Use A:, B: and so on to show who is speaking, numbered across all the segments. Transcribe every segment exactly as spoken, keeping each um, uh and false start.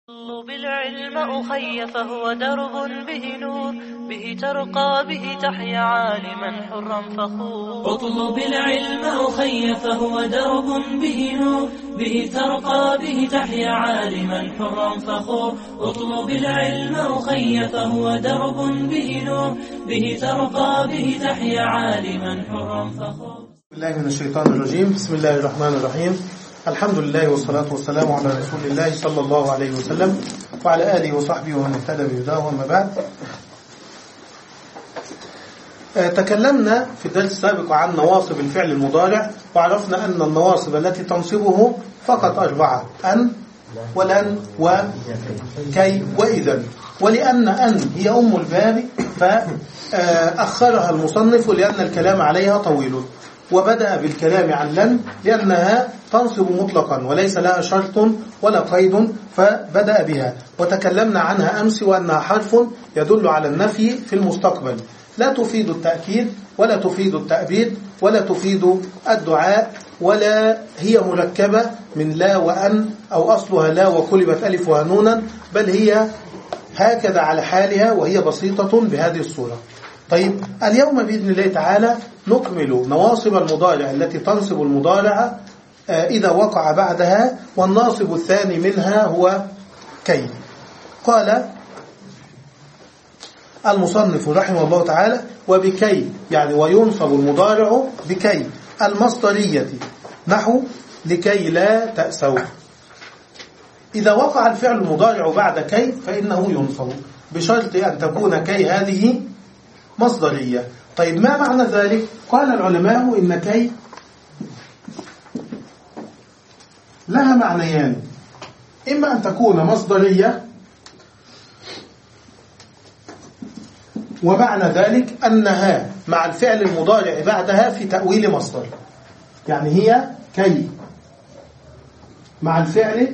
A: اطلب العلم أخي فهو درب به نور، به ترقى به تحيا عالما حرا فخور.
B: اطلب العلم أخي فهو درب به نور، به ترقى به تحيا عالما حرا فخور. اطلب العلم أخي فهو درب به نور، به ترقى به تحيا عالما حرا فخور.
C: بسم الله من الشيطان الرجيم. بسم الله الرحمن الرحيم. الحمد لله والصلاة والسلام على رسول الله صلى الله عليه وسلم وعلى آله وصحبه ومن اهتدى بهداه. وما بعد، تكلمنا في الدرس السابق عن نواصب الفعل المضارع، وعرفنا أن النواصب التي تنصبه فقط أربعة: أن ولن وكي وإذا. ولأن أن هي أم الباب فأخرها المصنف لأن الكلام عليها طويل، وبدأ بالكلام عن لن لأنها تنصب مطلقا وليس لها شرط ولا قيد، فبدأ بها. وتكلمنا عنها أمس وأنها حرف يدل على النفي في المستقبل، لا تفيد التأكيد ولا تفيد التأبيد ولا تفيد الدعاء، ولا هي مركبة من لا وأن أو أصلها لا وقلبت ألف ونونا، بل هي هكذا على حالها وهي بسيطة بهذه الصورة. طيب، اليوم بإذن الله تعالى نكمل نواصب المضارع التي تنصب المضارع إذا وقع بعدها، والناصب الثاني منها هو كي. قال المصنف رحمه الله تعالى: وبكي، يعني وينصب المضارع بكي المصدرية، نحو لكي لا تأسوا. إذا وقع الفعل المضارع بعد كي فإنه ينصب، بشرط أن تكون كي هذه مصدرية. طيب، ما معنى ذلك؟ قال العلماء إن كي لها معنيان: إما أن تكون مصدرية، ومعنى ذلك أنها مع الفعل المضارع بعدها في تأويل مصدر، يعني هي كي مع الفعل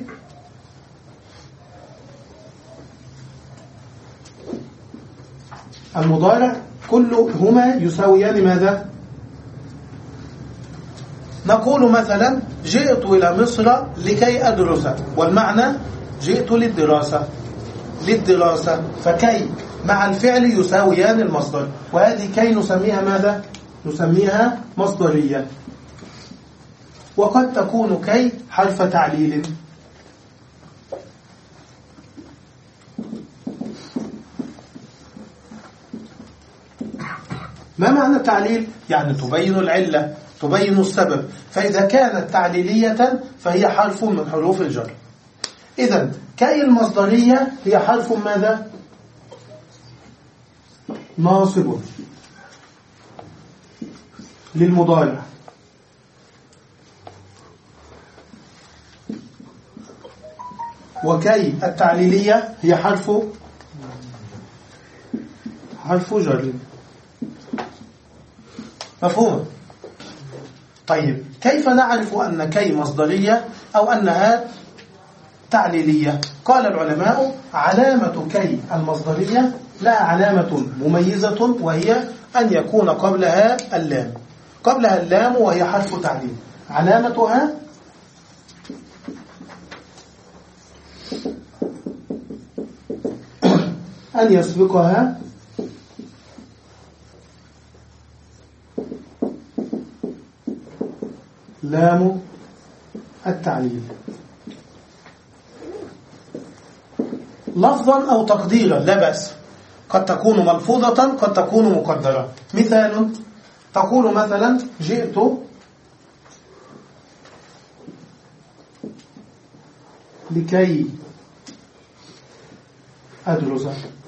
C: المضارع كلهما يساويان ماذا؟ نقول مثلا: جئت إلى مصر لكي أدرس، والمعنى جئت للدراسة للدراسة فكي مع الفعل يساويان المصدر، وهذه كي نسميها ماذا؟ نسميها مصدرية. وقد تكون كي حرف تعليل. ما معنى التعليل؟ يعني تبين العلة، تبين السبب، فإذا كانت تعليلية فهي حرف من حروف الجر. إذن كي المصدرية هي حرف ماذا؟ ناصب للمضارع، وكي التعليلية هي حرف حرف جر. مفهوم؟ طيب، كيف نعرف أن كي مصدرية أو أنها تعليلية؟ قال العلماء: علامة كي المصدرية لها علامة مميزة، وهي أن يكون قبلها اللام قبلها اللام وهي حرف تعليل. علامتها أن يسبقها لام التعليل، لفظا أو تقديرا لا بأس، قد تكون ملفوظة قد تكون مقدرة. مثال: تقول مثلا: جئت لكي أدرس.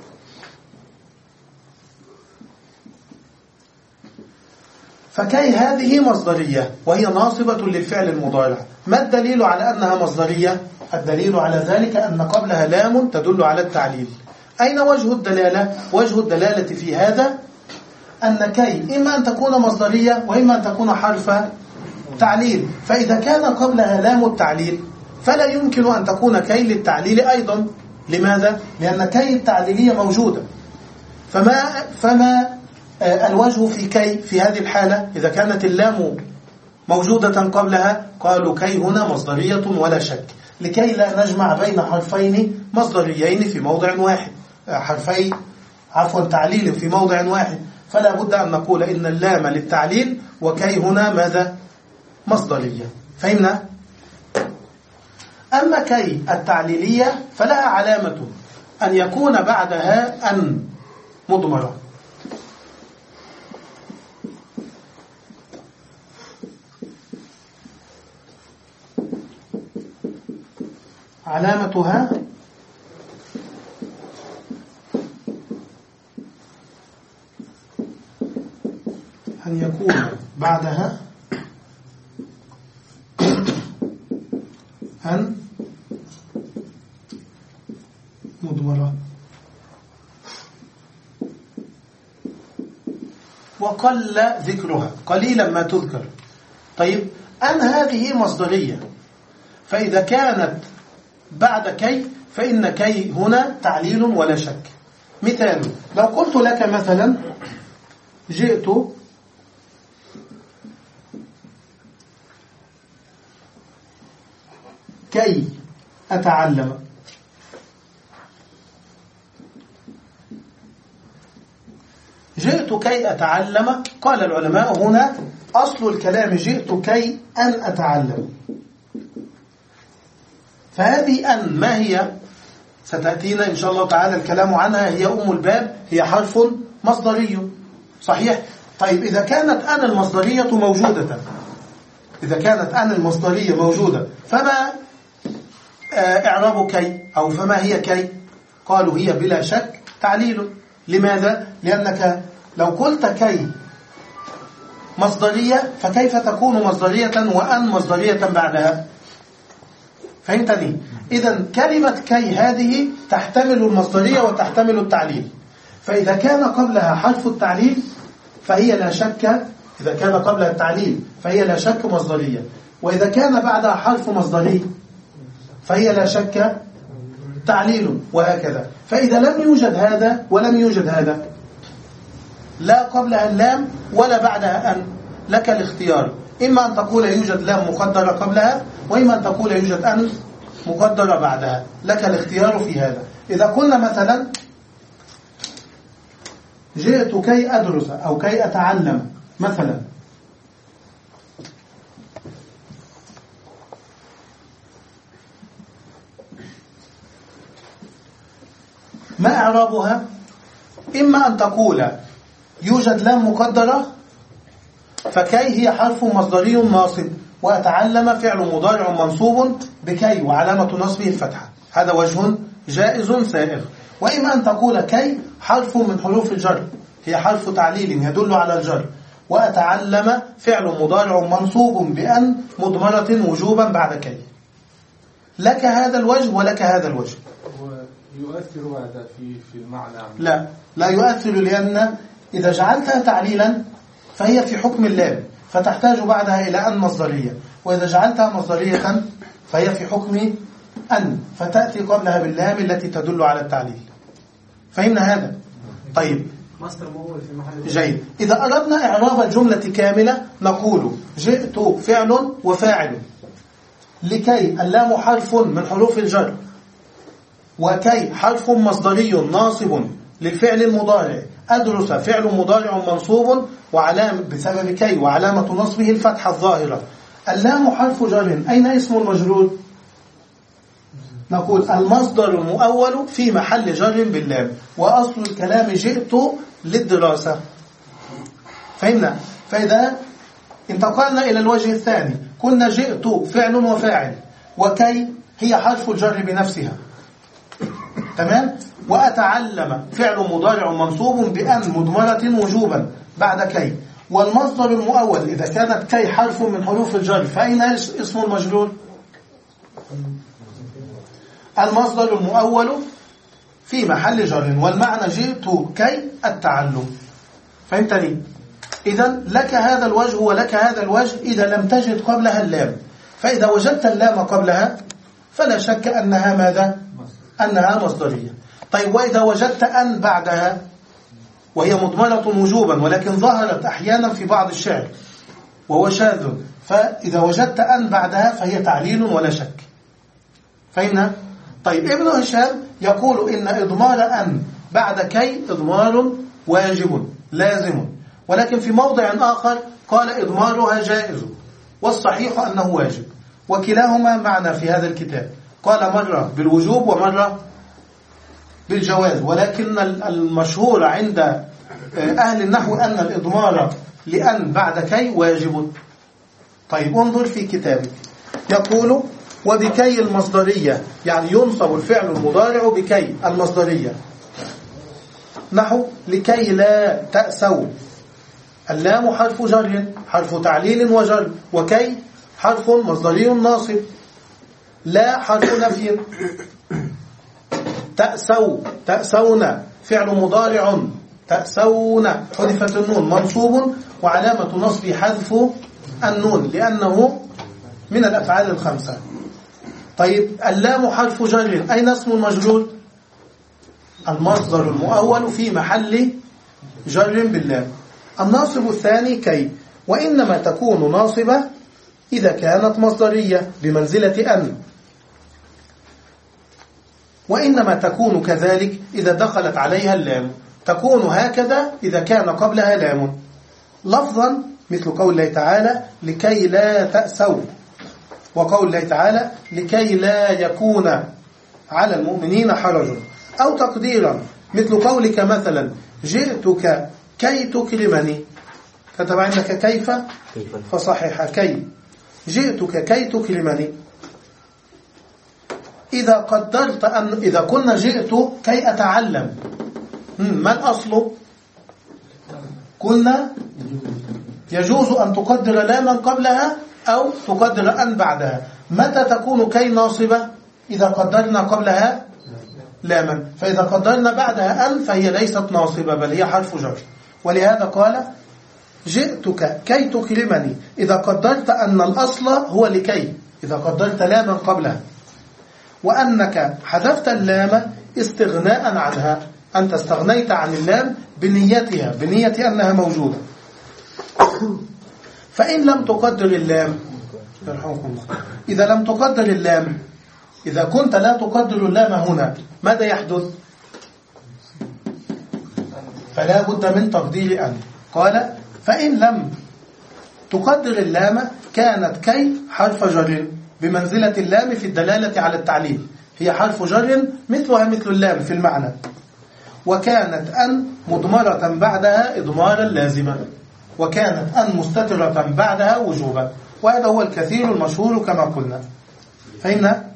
C: فكي هذه مصدرية وهي ناصبة للفعل المضارع. ما الدليل على أنها مصدرية؟ الدليل على ذلك أن قبلها لام تدل على التعليل. أين وجه الدلالة؟ وجه الدلالة في هذا أن كي إما أن تكون مصدرية وإما أن تكون حرف تعليل، فإذا كان قبلها لام التعليل فلا يمكن أن تكون كي للتعليل أيضا. لماذا؟ لأن كي التعليلية موجودة. فما فما الوجه في كي في هذه الحالة إذا كانت اللام موجودة قبلها؟ قالوا كي هنا مصدرية ولا شك. لكي لا نجمع بين حرفين مصدريين في موضع واحد، حرفي عفوا تعليل في موضع واحد، فلا بد أن نقول إن اللام للتعليل وكي هنا ماذا؟ مصدرية. فهمنا؟ أما كي التعليلية فلها علامة أن يكون بعدها أن مضمرة. علامتها أن يكون بعدها أن مضمرة. وقل ذكرها، قليلا ما تذكر. طيب أن هذه مصدرية، فإذا كانت بعد كي فإن كي هنا تعليل ولا شك. مثال، لو قلت لك مثلا جئت كي أتعلم، جئت كي أتعلم، قال العلماء هنا أصل الكلام جئت كي أن أتعلم. فهذه أن ما هي؟ ستأتينا إن شاء الله تعالى الكلام عنها، هي أم الباب، هي حرف مصدري صحيح. طيب إذا كانت أن المصدرية موجودة، إذا كانت أن المصدرية موجودة فما إعراب كي أو فما هي كي؟ قالوا هي بلا شك تعليل. لماذا؟ لأنك لو قلت كي مصدرية فكيف تكون مصدرية وأن مصدرية بعدها؟ فهمتني؟ إذن كلمة كي هذه تحتمل المصدرية وتحتمل التعليل. فإذا كان قبلها حرف التعليل فهي لا شك، إذا كان قبلها التعليل فهي لا شك مصدرية، وإذا كان بعدها حرف مصدري فهي لا شك تعليل، وهكذا. فإذا لم يوجد هذا ولم يوجد هذا، لا قبلها اللام ولا بعدها أن، لك الاختيار، إما أن تقول يوجد لام مقدرة قبلها، وإما أن تقول يوجد أن مقدرة بعدها، لك الاختيار في هذا. إذا قلنا مثلا جئت كي أدرس أو كي أتعلم مثلا، ما إعرابها؟ إما أن تقول يوجد لام مقدرة فكي هي حرف مصدري ناصب، وأتعلم فعل مضارع منصوب بكي وعلامة نصبه الفتحة، هذا وجه جائز سائغ. وإما أن تقول كي حرف من حروف الجر، هي حرف تعليل يدل على الجر، وأتعلم فعل مضارع منصوب بأن مضمرة وجوبا بعد كي. لك هذا الوجه ولك هذا الوجه.
D: يؤثر هذا في في المعنى؟
C: لا، لا يؤثر، لأن إذا جعلتها تعليلا فهي في حكم اللام فتحتاج بعدها إلى أن مصدرية، وإذا جعلتها مصدرية فهي في حكم أن فتأتي قبلها باللام التي تدل على التعليل. فهمنا هذا؟ طيب جيد. إذا أردنا إعراب الجملة كاملة نقول جئت فعل وفاعل، لكي اللام حرف من حروف الجر، وكي حرف مصدري ناصب للفعل المضارع، أدرس فعل مضارع منصوب وعلامة بسبب كي وعلامة نصبه الفتحة الظاهرة. اللام حرف جر، أين اسم المجرور؟ نقول المصدر المؤول في محل جر باللام، وأصل الكلام جئت للدراسة. فهمنا؟ فإذا انتقلنا إلى الوجه الثاني، كنا جئت فعل وفاعل، وكي هي حرف الجر بنفسها، تمام؟ وأتعلم فعل مضارع منصوب بأن مضمرة وجوبا بعد كي، والمصدر المؤول إذا كانت كي حرف من حروف الجر فأين اسم المجرور؟ المصدر المؤول في محل جر، والمعنى جئت كي التعلم. فهمتني؟ إذن لك هذا الوجه ولك هذا الوجه إذا لم تجد قبلها اللام. فإذا وجدت اللام قبلها فلا شك أنها ماذا؟ أنها مصدرية. طيب وإذا وجدت أن بعدها وهي مضمرة وجوبا ولكن ظهرت أحيانا في بعض الشعر وهو شاذ، فإذا وجدت أن بعدها فهي تعليل ولا شك. فهمنا؟ طيب ابن هشام يقول إن إضمار أن بعد كي إضمار واجب لازم، ولكن في موضع آخر قال إضمارها جائز، والصحيح أنه واجب، وكلاهما معنا في هذا الكتاب. قال مرة بالوجوب ومرة بالجواز، ولكن المشهور عند أهل النحو أن الإضمار لأن بعد كي واجب. طيب انظر في كتابك، يقول وبكي المصدرية، يعني ينصب الفعل المضارع بكي المصدرية، نحو لكي لا تأسوا. اللام حرف جر، حرف تعليل وجر، وكي حرف مصدري ناصب، لا حرف نفي. تأسوا تأسون فعل مضارع، تأسون حذفت النون منصوب، وعلامة نصب حذف النون لأنه من الأفعال الخمسة. طيب اللام حرف جر، أين اسم المجرور؟ المصدر المؤول في محل جر باللام. الناصب الثاني كي، وإنما تكون ناصبة إذا كانت مصدرية بمنزلة أن، وإنما تكون كذلك إذا دخلت عليها اللام، تكون هكذا إذا كان قبلها لام لفظا، مثل قول الله تعالى لكي لا تأسوا، وقول الله تعالى لكي لا يكون على المؤمنين حرج، أو تقديرا مثل قولك مثلا جئتك كي تكرمني، كتب عندك كيف فصحح كي، جئتك كي تكرمني. إذا قدرت أن إذا قلنا جئت كي أتعلم، ما الأصل؟ قلنا يجوز أن تقدر لاما قبلها أو تقدر أن بعدها. متى تكون كي ناصبة؟ إذا قدرنا قبلها لاما، فإذا قدرنا بعدها أن فهي ليست ناصبة بل هي حرف جر. ولهذا قال جئتك كي تكرمني، إذا قدرت أن الأصل هو لكي، إذا قدرت لاما قبلها، وأنك حذفت اللام استغناء عنها، أنت استغنيت عن اللام بنيتها، بنية أنها موجودة. فإن لم تقدر اللام، إذا لم تقدر اللام، إذا كنت لا تقدر اللام هنا، ماذا يحدث؟ فلا بد من تقدير أن. قال فإن لم تقدر اللام كانت كي حرف جر بمنزلة اللام في الدلالة على التعليل، هي حرف جر مثلها مثل اللام في المعنى، وكانت أن مضمرة بعدها إضمارا لازما، وكانت أن مستترة بعدها وجوبا، وهذا هو الكثير المشهور كما قلنا. فهمنا؟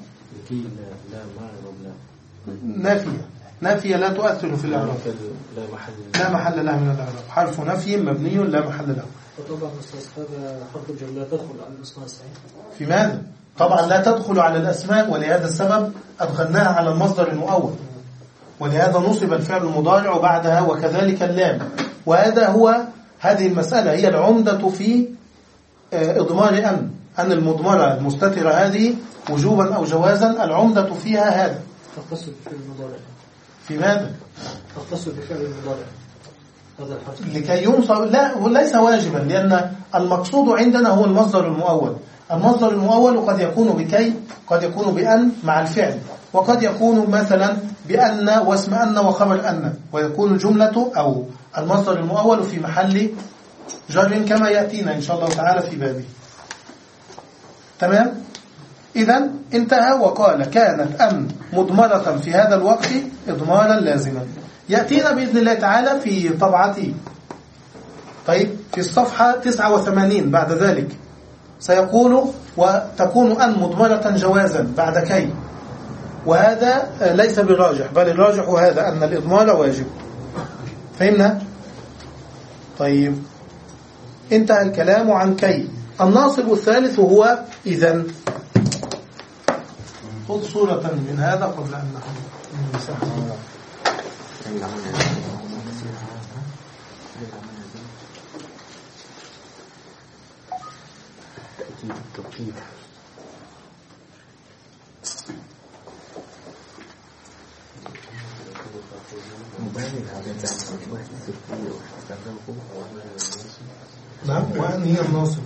C: نافية نافية لا تؤثر في الإعراب، لا محل لها من الإعراب، حرف نفي مبني لا محل له.
E: وطبعا أستاذ هذا حرف الجر لا تدخل على الأسماء الصحيحة.
C: في ماذا؟ طبعا لا تدخل على الأسماء، ولهذا السبب أدخلناها على المصدر المؤول، ولهذا نصب الفعل المضارع بعدها وكذلك اللام. وهذا هو هذه المسألة هي العمدة في إضمار أن أن المضمرة المستترة هذه وجوبا أو جوازا، العمدة فيها هذا.
E: تختص بفعل المضارع.
C: في ماذا؟
E: تختص بفعل المضارع هذا الحرف
C: لكي ينصب، لا وليس واجبا، لأن المقصود عندنا هو المصدر المؤول. المصدر المؤول قد يكون بكي، قد يكون بأن مع الفعل، وقد يكون مثلا بأن واسم أن وخبر أن، ويكون الجملة أو المصدر المؤول في محل جر كما يأتينا إن شاء الله تعالى في بابه. تمام؟ إذن انتهى وقال كانت أن مضمرة في هذا الوقت إضمارا لازما. يأتينا بإذن الله تعالى في طبعتي، طيب في الصفحة تسعة وثمانين بعد ذلك سيقول وتكون أن مضمرة جوازا بعد كي، وهذا ليس بالراجح، بل الراجح هذا أن الإضمار واجب. فهمنا؟ طيب انتهى الكلام عن كي. الناصب الثالث هو إذن. خذ صورة من هذا قبل أن نحن
F: التوكيد.
C: نعم، وأن هي الناصب.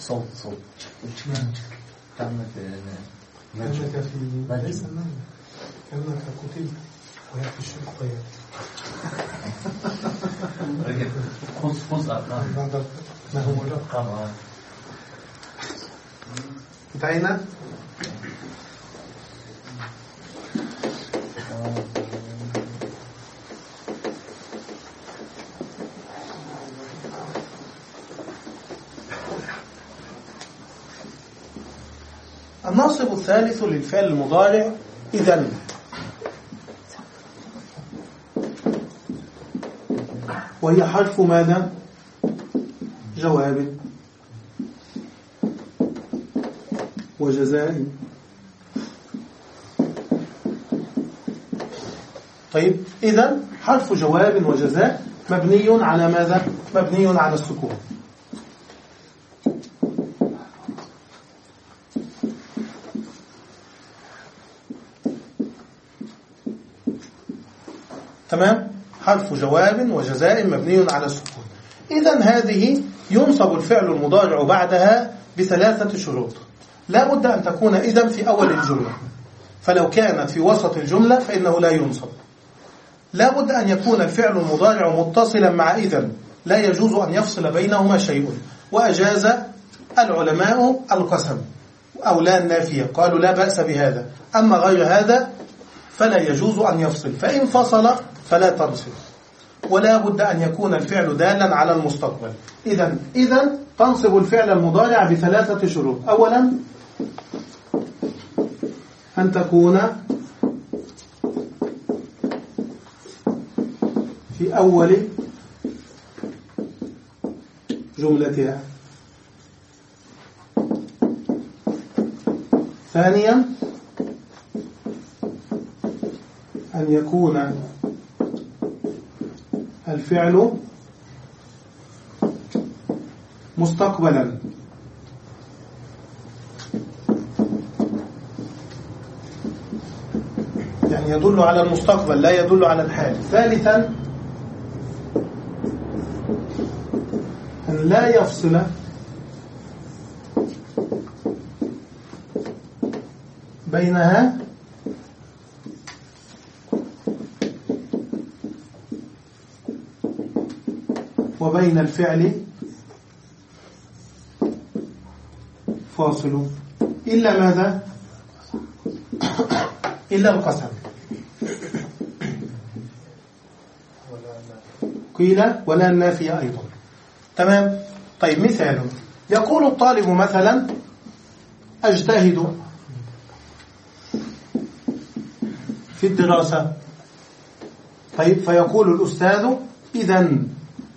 F: صوت صوت كأنك
C: كأنك في ليس النجم كأنك قتلت وهي في الشرق طيب
F: خص خص
C: بعد ما هو لقى انتهينا. الناصب الثالث للفعل المضارع إذن، وهي حرف ماذا؟ جواب وجزاء. طيب إذن حرف جواب وجزاء مبني على ماذا؟ مبني على السكون. تمام؟ حرف جواب وجزاء مبني على السكون. إذن هذه ينصب الفعل المضارع بعدها بثلاثة شروط. لا بد أن تكون إذن في أول الجملة، فلو كانت في وسط الجملة فإنه لا ينصب. لا بد أن يكون الفعل المضارع متصلا مع إذن، لا يجوز أن يفصل بينهما شيء. وأجاز العلماء القسم أو لا النافية، قالوا لا بأس بهذا. أما غير هذا فلا يجوز أن يفصل، فإن فصل فلا تنصب. ولا بد أن يكون الفعل دالا على المستقبل. إذن إذن تنصب الفعل المضارع بثلاثة شروط. أولا أن تكون في أول جملتها. ثانيا أن يكون الفعل مستقبلا. يعني يدل على المستقبل لا يدل على الحال. ثالثا أن لا يفصل بينها وبين الفعل فاصل إلا ماذا؟ إلا القسم. قيل ولا النافية أيضا. تمام. طيب مثال، يقول الطالب مثلا أجتهد في الدراسة. طيب فيقول الأستاذ إذن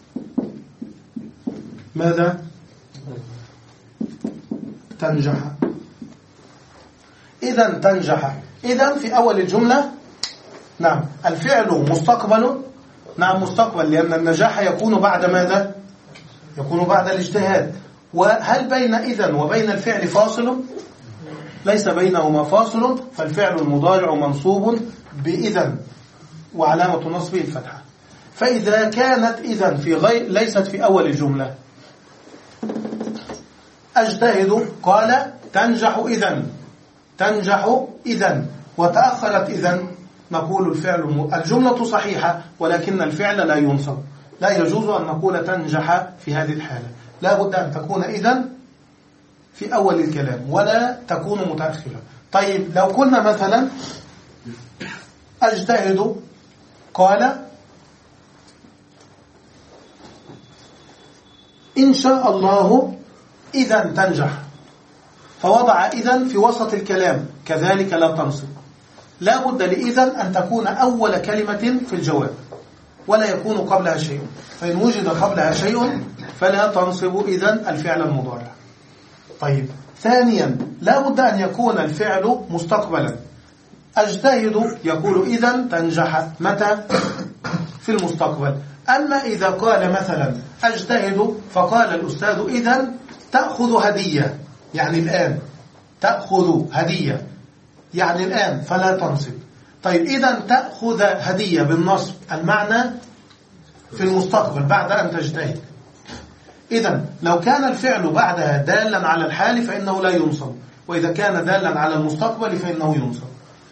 C: ماذا؟ تنجح. إذن تنجح. إذن في أول الجملة نعم الفعل مستقبل. نعم مستقبل، لأن النجاح يكون بعد ماذا؟ يكون بعد الاجتهاد. وهل بين إذن وبين الفعل فاصل؟ ليس بينهما فاصل، فالفعل المضارع منصوب بإذن وعلامة نصبه الفتحة. فإذا كانت إذن في غير ليست في أول الجملة، أجتهد قال تنجح إذن، تنجح إذن، وتأخرت إذن، نقول الفعل الجملة صحيحة ولكن الفعل لا ينصب. لا يجوز أن نقول تنجح في هذه الحالة. لا بد أن تكون إذن في أول الكلام ولا تكون متأخرة. طيب لو قلنا مثلا أجتهد قال إن شاء الله إذن تنجح، فوضع إذن في وسط الكلام، كذلك لا تنصب. لا بد لإذن أن تكون أول كلمة في الجواب ولا يكون قبلها شيء، فإن وجد قبلها شيء فلا تنصب إذن الفعل المضارع. طيب ثانيا لا بد أن يكون الفعل مستقبلا. أجتهد يقول إذن تنجح متى؟ في المستقبل. أما إذا قال مثلا أجتهد فقال الأستاذ إذن تأخذ هدية، يعني الآن تأخذ هدية يعني الآن، فلا تنصب. طيب إذن تأخذ هدية بالنصب، المعنى في المستقبل بعد أن تجتهد. إذن لو كان الفعل بعدها دالا على الحال فإنه لا ينصب، وإذا كان دالا على المستقبل فإنه ينصب.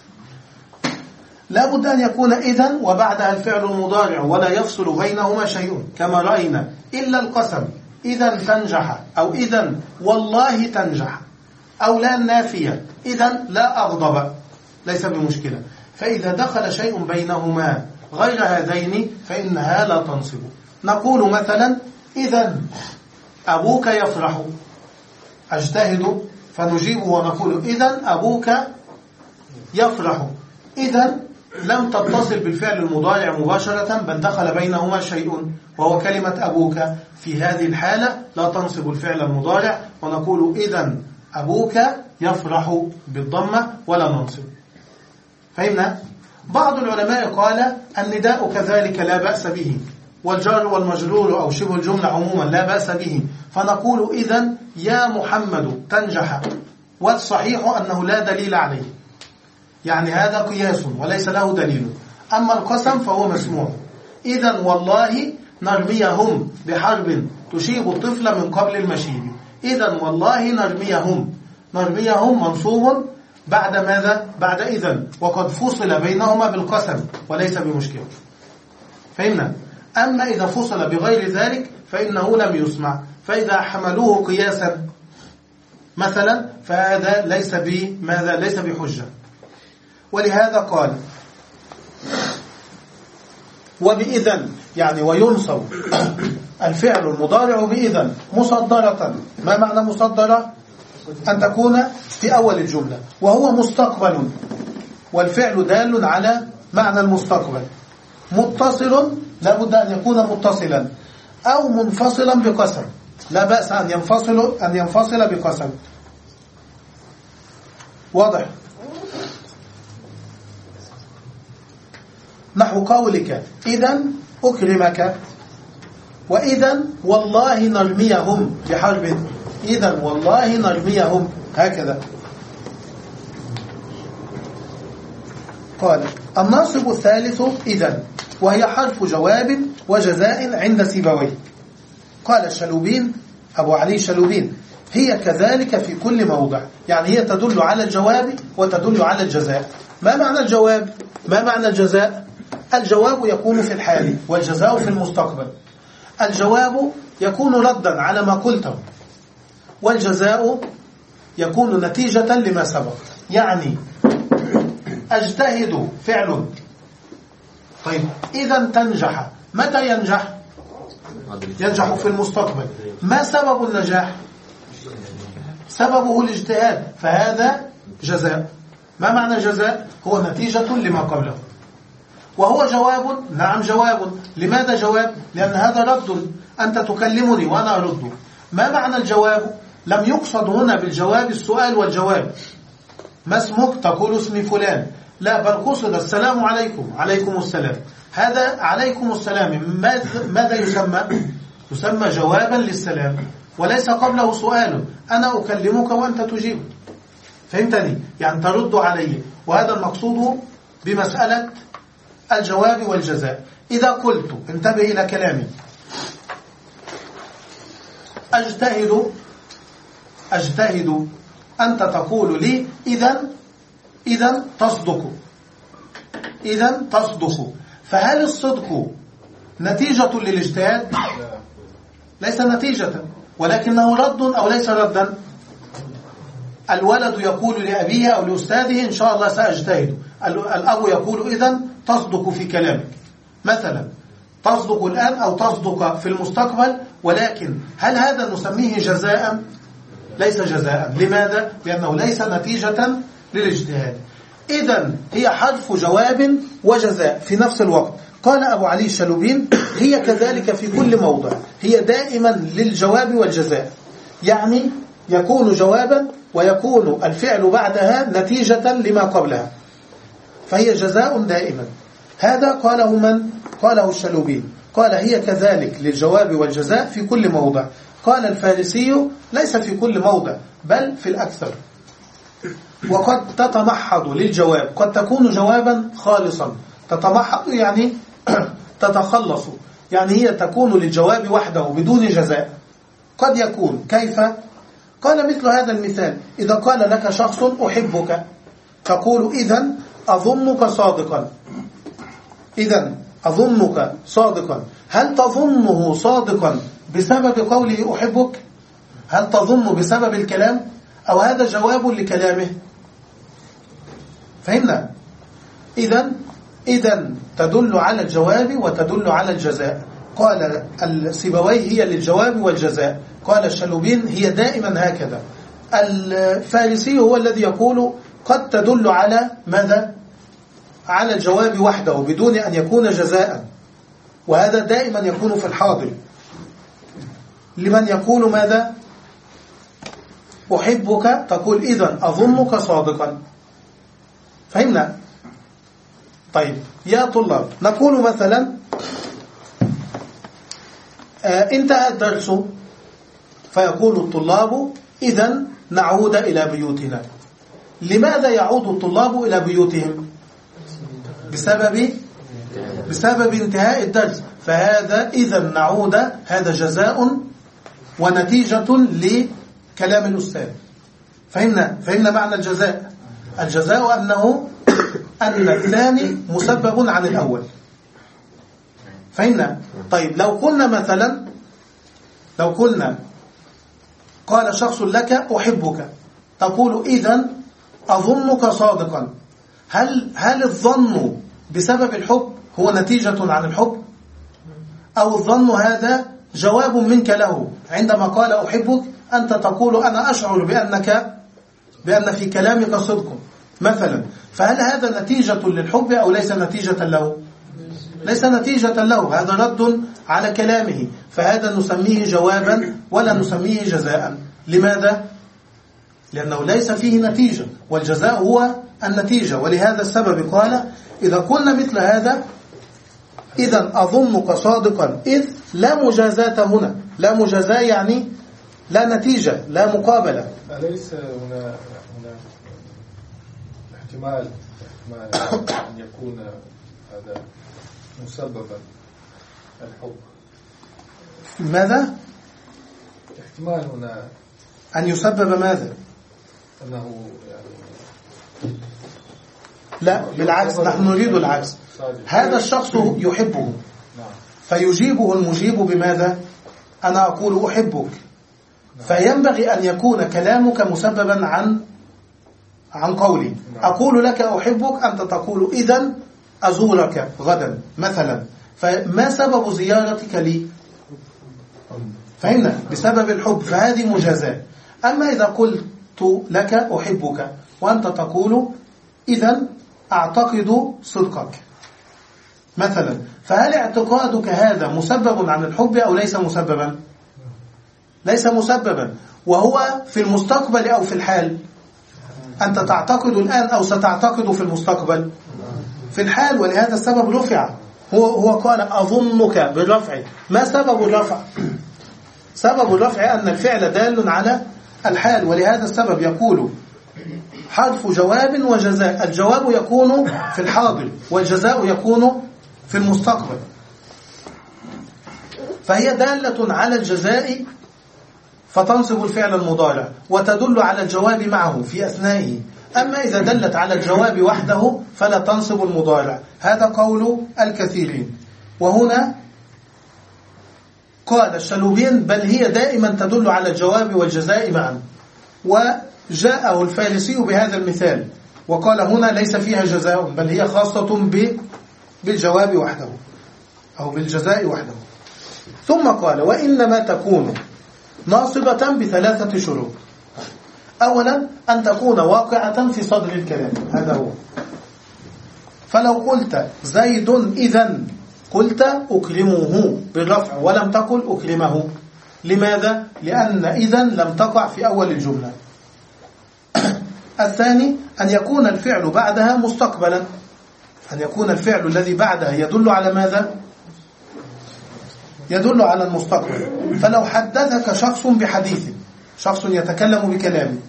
C: لا بد أن يكون إذن وبعدها الفعل المضارع ولا يفصل بينهما شيء، كما رأينا إلا القسم إذن تنجح، أو إذن والله تنجح، أو لا النافية إذن لا أغضب، ليس بمشكلة. فإذا دخل شيء بينهما غير هذين فإنها لا تنصب. نقول مثلا إذن أبوك يفرح، أجتهد فنجيبه ونقول إذن أبوك يفرح. إذن لم تتصل بالفعل المضارع مباشرة، بل دخل بينهما شيء وهو كلمة أبوك. في هذه الحالة لا تنصب الفعل المضارع، ونقول إذن أبوك يفرح بالضمة ولا ننصب. فهمنا؟ بعض العلماء قال النداء كذلك لا بأس به، والجار والمجرور أو شبه الجملة عموما لا بأس به، فنقول إذن يا محمد تنجح، والصحيح أنه لا دليل عليه، يعني هذا قياس وليس له دليل. أما القسم فهو مسموع. إذن والله نرميهم بحرب تشيب الطفل من قبل المشيب. إذن والله نرميهم، نرميهم منصوب بعد ماذا؟ بعد إذن، وقد فصل بينهما بالقسم وليس بمشكلة. فهمنا؟ أما إذا فصل بغير ذلك فإنه لم يسمع، فإذا حملوه قياسا مثلا فهذا ليس بماذا؟ ليس بحجة. ولهذا قال وبإذن، يعني وينصب الفعل المضارع بإذن مصدرة. ما معنى مصدرة؟ أن تكون في أول الجملة، وهو مستقبل، والفعل دال على معنى المستقبل. متصل لا بد أن يكون متصلا، أو منفصلا بقسم، لا بأس أن ينفصل أن ينفصل بقسم. واضح؟ نحو قولك إذن أكرمك، وإذن والله نرميهم بحرب، إذن والله نرميهم، هكذا. قال الناصب الثالث إذن، وهي حرف جواب وجزاء عند سيبويه. قال الشلوبين أبو علي الشلوبين هي كذلك في كل موضع، يعني هي تدل على الجواب وتدل على الجزاء. ما معنى الجواب؟ ما معنى الجزاء؟ الجواب يكون في الحال والجزاء في المستقبل. الجواب يكون ردا على ما قلته، والجزاء يكون نتيجة لما سبق. يعني أجتهد فعل، طيب إذا تنجح، متى ينجح؟ ينجح في المستقبل. ما سبب النجاح؟ سببه الاجتهاد، فهذا جزاء. ما معنى جزاء؟ هو نتيجة لما قبله. وهو جواب، نعم جواب. لماذا جواب؟ لأن هذا رد، أنت تكلمني وأنا أرد. ما معنى الجواب؟ لم يقصد هنا بالجواب السؤال والجواب. ما اسمك؟ تقول اسمي فلان. لا، بل قصد السلام عليكم، عليكم السلام. هذا عليكم السلام ماذا يسمى؟ يسمى جوابا للسلام، وليس قبله سؤال. أنا أكلمك وأنت تجيب. فهمتني؟ يعني ترد علي. وهذا المقصود بمسألة الجواب والجزاء. إذا قلت، انتبه إلى كلامي، أجتهد أجتهد أنت تقول لي إذن إذن تصدق، إذن تصدق. فهل الصدق نتيجة للاجتهاد؟ ليس نتيجة، ولكنه رد أو ليس ردا. الولد يقول لأبيه أو لأستاذه إن شاء الله سأجتهد. الأب يقول إذن تصدق في كلامك، مثلا تصدق الآن أو تصدق في المستقبل. ولكن هل هذا نسميه جزاء؟ ليس جزاء. لماذا؟ لأنه ليس نتيجة للاجتهاد. إذن هي حرف جواب وجزاء في نفس الوقت. قال أبو علي الشلوبين هي كذلك في كل موضع، هي دائما للجواب والجزاء، يعني يكون جوابا ويكون الفعل بعدها نتيجة لما قبلها، فهي جزاء دائما. هذا قاله من؟ قاله الشلوبين. قال هي كذلك للجواب والجزاء في كل موضع. قال الفارسي ليس في كل موضع بل في الأكثر. وقد تتمحض للجواب، قد تكون جوابا خالصا. تتمحض يعني تتخلص، يعني هي تكون للجواب وحده بدون جزاء. قد يكون كيف؟ قال مثل هذا المثال: إذا قال لك شخص أحبك، تقول إذن أظنك صادقا. إذن أظنك صادقا. هل تظنه صادقا بسبب قوله أحبك؟ هل تظن بسبب الكلام؟ أو هذا جواب لكلامه؟ فهمنا؟ إذن إذن تدل على الجواب وتدل على الجزاء. قال السيبويه هي للجواب والجزاء، قال الشلوبين هي دائما هكذا. الفارسي هو الذي يقول قد تدل على ماذا؟ على الجواب وحده بدون أن يكون جزاء، وهذا دائما يكون في الحاضر لمن يقول ماذا؟ أحبك، تقول إذن أظنك صادقا. فهمنا؟ طيب يا طلاب، نقول مثلا آه انتهى الدرس، فيقول الطلاب إذن نعود إلى بيوتنا. لماذا يعود الطلاب إلى بيوتهم؟ بسبب بسبب انتهاء الدرس. فهذا إذن نعود هذا جزاء ونتيجة لكلام الأستاذ. فهمنا فهمنا معنى الجزاء. الجزاء أنه أن الثاني مسبب عن الأول. فهمنا؟ طيب لو قلنا مثلا لو قلنا قال شخص لك أحبك، تقول إذن أظنك صادقا. هل هل الظن بسبب الحب هو نتيجة عن الحب، أو الظن هذا جواب منك له؟ عندما قال أحبك أنت تقول أنا أشعر بأنك بأن في كلامك صدق مثلا، فهل هذا نتيجة للحب أو ليس نتيجة له؟ ليس نتيجة له، هذا رد على كلامه، فهذا نسميه جوابا ولا نسميه جزاء. لماذا؟ لأنه ليس فيه نتيجة، والجزاء هو النتيجة. ولهذا السبب قال إذا قلنا مثل هذا إذن أظنك صادقا، إذ لا مجازاة هنا. لا مجازاة يعني لا نتيجة، لا مقابلة.
D: أليس هنا هنا احتمال احتمال أن يكون هذا مسببا الحب؟
C: ماذا؟
D: احتمال هنا
C: أن يسبب ماذا؟
D: أنه يعني
C: لا بالعكس، نحن نريد العكس. هذا الشخص يحبه فيجيبه المجيب بماذا؟ أنا أقول أحبك، فينبغي أن يكون كلامك مسببا عن عن قولي. أقول لك أحبك، أنت تقول إذن أزورك غدا مثلا، فما سبب زيارتك لي؟ فهمنا؟ بسبب الحب، فهذه مجازاة. أما إذا قلت لك أحبك وأنت تقول إذن أعتقد صدقك مثلا، فهل اعتقادك هذا مسبب عن الحب أو ليس مسببا؟ ليس مسببا، وهو في المستقبل أو في الحال؟ أنت تعتقد الآن أو ستعتقد في المستقبل؟ في الحال، ولهذا السبب رفع. هو هو قال أظنك بالرفع. ما سبب الرفع؟ سبب الرفع أن الفعل دال على الحال، ولهذا السبب يقول حرف جواب وجزاء. الجواب يكون في الحاضر والجزاء يكون في المستقبل، فهي دالة على الجزاء فتنصب الفعل المضارع وتدل على الجواب معه في أثنائه. أما إذا دلت على الجواب وحده فلا تنصب المضارع. هذا قول الكثيرين. وهنا قال الشلوبين بل هي دائما تدل على الجواب والجزاء معا، وجاءه الفارسي بهذا المثال وقال هنا ليس فيها جزاء، بل هي خاصة بالجواب وحده أو بالجزاء وحده. ثم قال وإنما تكون ناصبة بثلاثة شروط. أولا أن تكون واقعة في صدر الكلام، هذا هو. فلو قلت زيد إذن قلت أكرمه بالرفع ولم تقل أكرمه. لماذا؟ لأن إذن لم تقع في أول الجملة. الثاني أن يكون الفعل بعدها مستقبلا، أن يكون الفعل الذي بعدها يدل على ماذا؟ يدل على المستقبل. فلو حدثك شخص بحديث، شخص يتكلم بكلام،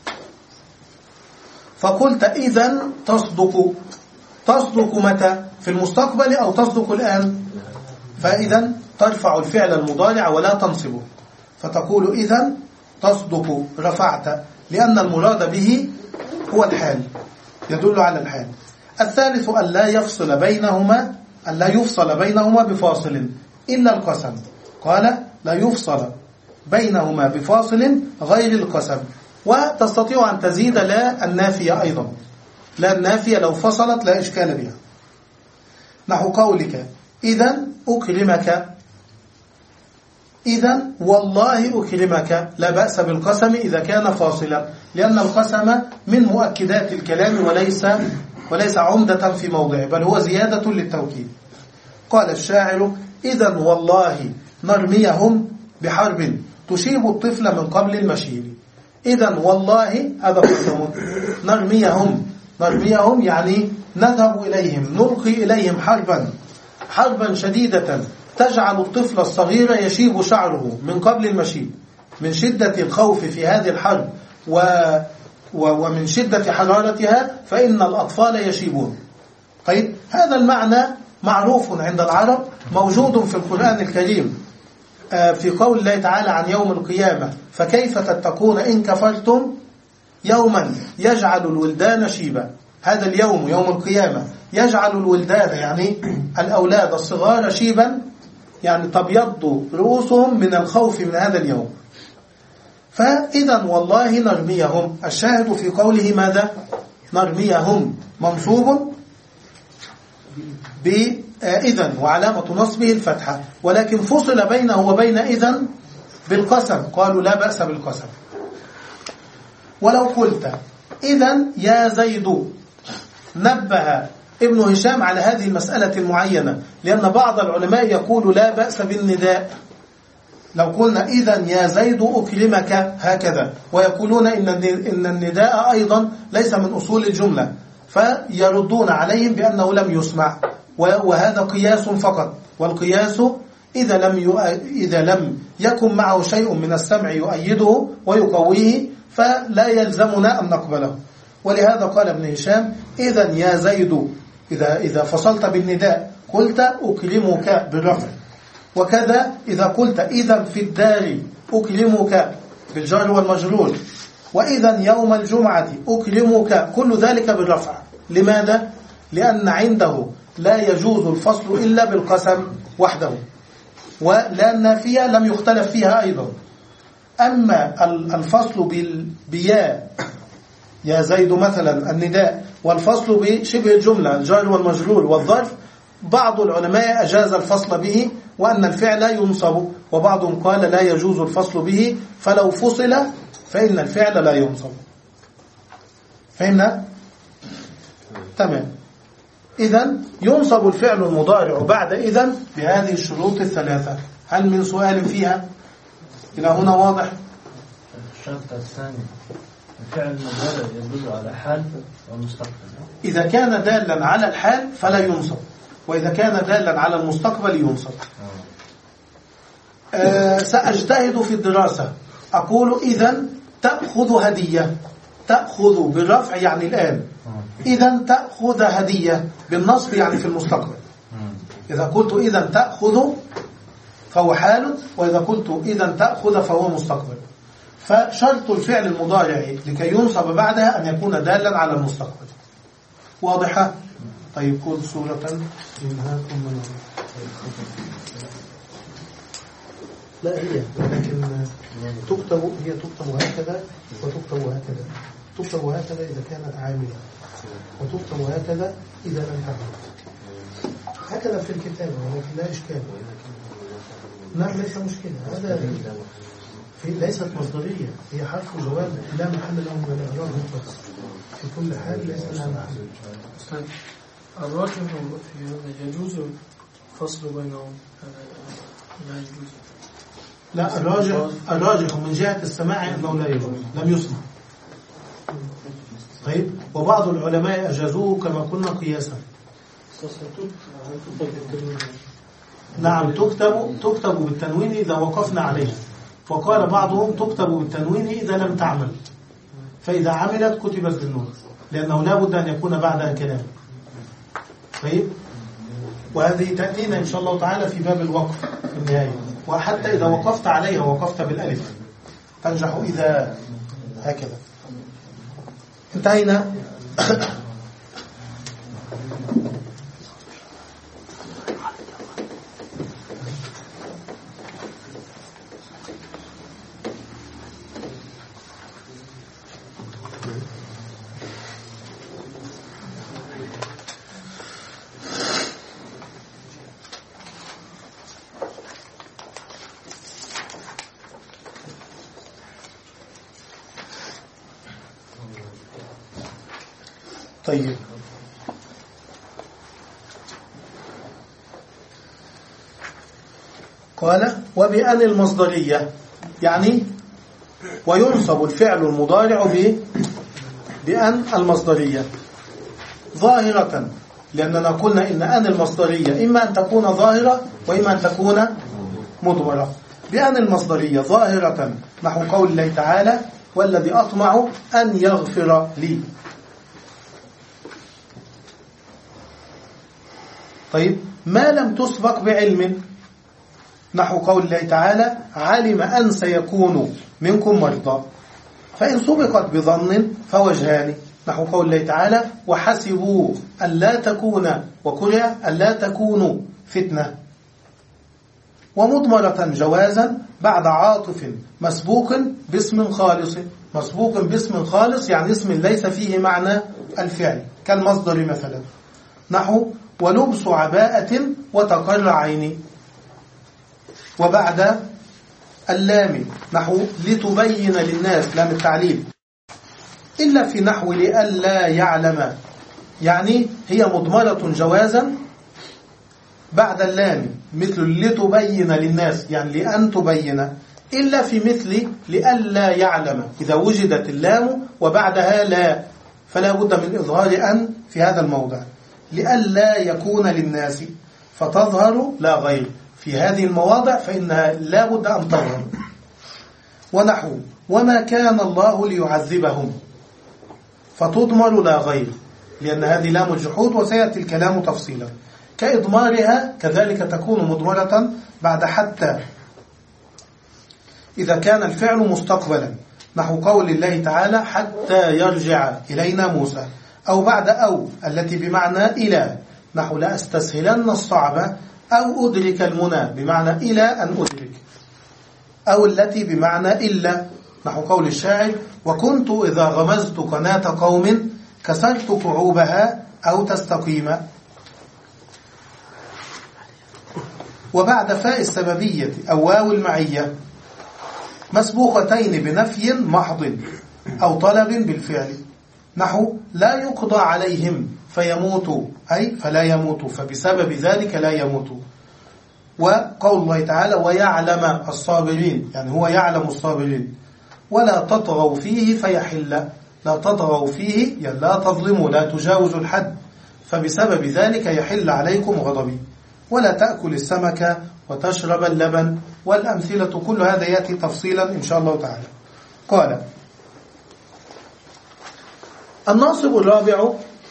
C: فقلت إذن تصدق، تصدق متى؟ في المستقبل أو تصدق الآن؟ فإذن ترفع الفعل المضارع ولا تنصبه. فتقول إذن تصدق رفعت، لأن المراد به هو الحال، يدل على الحال. الثالث أن لا يفصل بينهما أن لا يفصل بينهما بفاصل إلا القسم. قال لا يفصل بينهما بفاصل غير القسم. وتستطيع أن تزيد لا النافية أيضا، لا النافية لو فصلت لا إشكال بها، نحو قولك إذن أكرمك، إذن والله أكرمك، لا بأس بالقسم إذا كان فاصلا، لأن القسم من مؤكدات الكلام وليس وليس عمدة في موضعه، بل هو زيادة للتوكيد. قال الشاعر إذن والله نرميهم بحرب تشيب الطفل من قبل المشير. إذن والله هذا قسم، نرميهم نرميهم يعني نذهب إليهم، نلقي إليهم حربا حربا شديدة تجعل الطفل الصغير يشيب شعره من قبل المشيب، من شدة الخوف في هذه الحرب و ومن شدة حرارتها فإن الأطفال يشيبون. طيب هذا المعنى معروف عند العرب، موجود في القرآن الكريم في قول الله تعالى عن يوم القيامة فكيف تتقون إن كفرتم يوما يجعل الولدان شيبا. هذا اليوم يوم القيامة يجعل الولدان يعني الأولاد الصغار شيبا، يعني تبيض رؤوسهم من الخوف من هذا اليوم. فإذا والله نرميهم، الشاهد في قوله ماذا؟ نرميهم منصوب بإذن وعلامة نصبه الفتحة، ولكن فصل بينه وبين إذن بالقسم، قالوا لا بأس بالقسم. ولو قلت إذن يا زيد، نبه ابن هشام على هذه المسألة المعينة، لأن بعض العلماء يقول لا بأس بالنداء. لو قلنا إذن يا زيد أكرمك هكذا، ويقولون إن إن النداء أيضا ليس من أصول الجملة، فيردون عليهم بأنه لم يسمع، وهذا قياس فقط، والقياس إذا لم إذا لم يكن معه شيء من السمع يؤيده ويقويه فلا يلزمنا أن نقبله. ولهذا قال ابن هشام إذن يا زيد، إذا إذا فصلت بالنداء قلت أكرمك بالرفع، وكذا إذا قلت إذن في الدار أكرمك بالجر والمجرور، وإذن يوم الجمعة أكرمك، كل ذلك بالرفع. لماذا؟ لأن عنده لا يجوز الفصل إلا بالقسم وحده، ولا النافية لم يختلف فيها أيضا. أما الفصل بالبياء يا زيد مثلا النداء، والفصل بشبه الجملة الجار والمجرور والظرف، بعض العلماء أجاز الفصل به وأن الفعل ينصب، وبعضهم قال لا يجوز الفصل به، فلو فصل فإن الفعل لا ينصب. فهمنا؟ تمام. إذن ينصب الفعل المضارع بعد إذن بهذه الشروط الثلاثة. هل من سؤال فيها؟ إلى هنا واضح؟
F: الشرط الثاني الفعل المضارع يدل على حال ومستقبل.
C: إذا كان دالا على الحال فلا ينصب، وإذا كان دالا على المستقبل ينصب. آه سأجتهد في الدراسة، أقول إذن تأخذ هدية، تأخذ بالرفع يعني الآن، إذن تأخذ هدية بالنصب يعني في المستقبل. إذا قلت إذن تأخذ فهو حال، وإذا قلت إذن تأخذ فهو مستقبل. فشرط الفعل المضارع لكي ينصب بعدها أن يكون دالا على المستقبل. واضحة؟ طيب قل سورة منها ثم لا هي، لكن تكتب، هي تكتب هكذا وتكتب هكذا، تكتب هكذا إذا كانت عاملة، وتكتب هكذا إذا لم تعمل، هكذا في الكتاب، ولكن لا إشكال. نعم ليس مشكلة، هذا في ليست مصدرية، هي حرف جواب لا محل له من الإعراب مطلق، في كل حال ليس لها محل.
E: الراجح في هذا يجوز الفصل بينهم، لا يجوز.
C: لا الراجح الراجح من جهة السماع أنه لا يجوز، لم يسمع. طيب، وبعض العلماء أجازوه كما قلنا قياسا. نعم تكتب تكتب بالتنوين إذا وقفنا عليه، وقال بعضهم تكتب بالتنوين إذا لم تعمل، فإذا عملت كتبت بالنون، لأنه لا بد أن يكون بعدها كلام. طيب، وهذه تأتينا إن شاء الله تعالى في باب الوقف في النهاية. وحتى إذا وقفت عليها وقفت بالألف تنجح إذا هكذا. انتهينا. طيب قال وبأن المصدرية يعني وينصب الفعل المضارع بأن المصدرية ظاهرة، لأننا قلنا إن أن المصدرية إما أن تكون ظاهرة وإما أن تكون مضمرة. بأن المصدرية ظاهرة نحو قول الله تعالى والذي أطمع أن يغفر لي. طيب ما لم تسبق بعلم نحو قول الله تعالى علم أن سيكون منكم مرضى، فإن سبقت بظن فوجهان نحو قول الله تعالى وحسبوا أن لا تكون وكره أن لا تكونوا فتنة. ومضمرة جوازا بعد عاطف مسبوق باسم خالص. مسبوق باسم خالص يعني اسم ليس فيه معنى الفعل كالمصدر مثلا نحو ولبس عباءة وتقر عيني. وبعد اللام نحو لتبين للناس لام التعليل إلا في نحو لئلا يعلم، يعني هي مضمرة جوازا بعد اللام مثل لتبين للناس يعني لأن تبين، إلا في مثل لئلا يعلم إذا وجدت اللام وبعدها لا فلا بد من إظهار أن في هذا الموضع لئلا يكون للناس فتظهر لا غير. في هذه المواضع فإنها لا بد أن تظهر. ونحو وما كان الله ليعذبهم فتضمر لا غير، لأن هذه لام الجحود وسيأتي الكلام تفصيلا. كإضمارها كذلك تكون مضمرة بعد حتى إذا كان الفعل مستقبلا نحو قول الله تعالى حتى يرجع إلينا موسى، أو بعد أو التي بمعنى إلى نحو لا أستسهلن الصعب أو أدرك المنى بمعنى إلى أن أدرك، أو التي بمعنى إلا نحو قول الشاعر وكنت إذا غمزت قناة قوم كسرت كعوبها أو تستقيم. وبعد فاء السببية أو واو المعية مسبوقتين بنفي محض أو طلب بالفعل نحو لا يقضى عليهم فيموتوا أي فلا يموتوا فبسبب ذلك لا يموتوا. وقول الله تعالى ويعلم الصابرين يعني هو يعلم الصابرين. ولا تطغوا فيه فيحل، لا تطغوا فيه يعني لا تظلموا لا تجاوزوا الحد فبسبب ذلك يحل عليكم غضبي. ولا تأكل السمك وتشرب اللبن والأمثلة كل هذا يأتي تفصيلا إن شاء الله تعالى. قال الناصب الرابع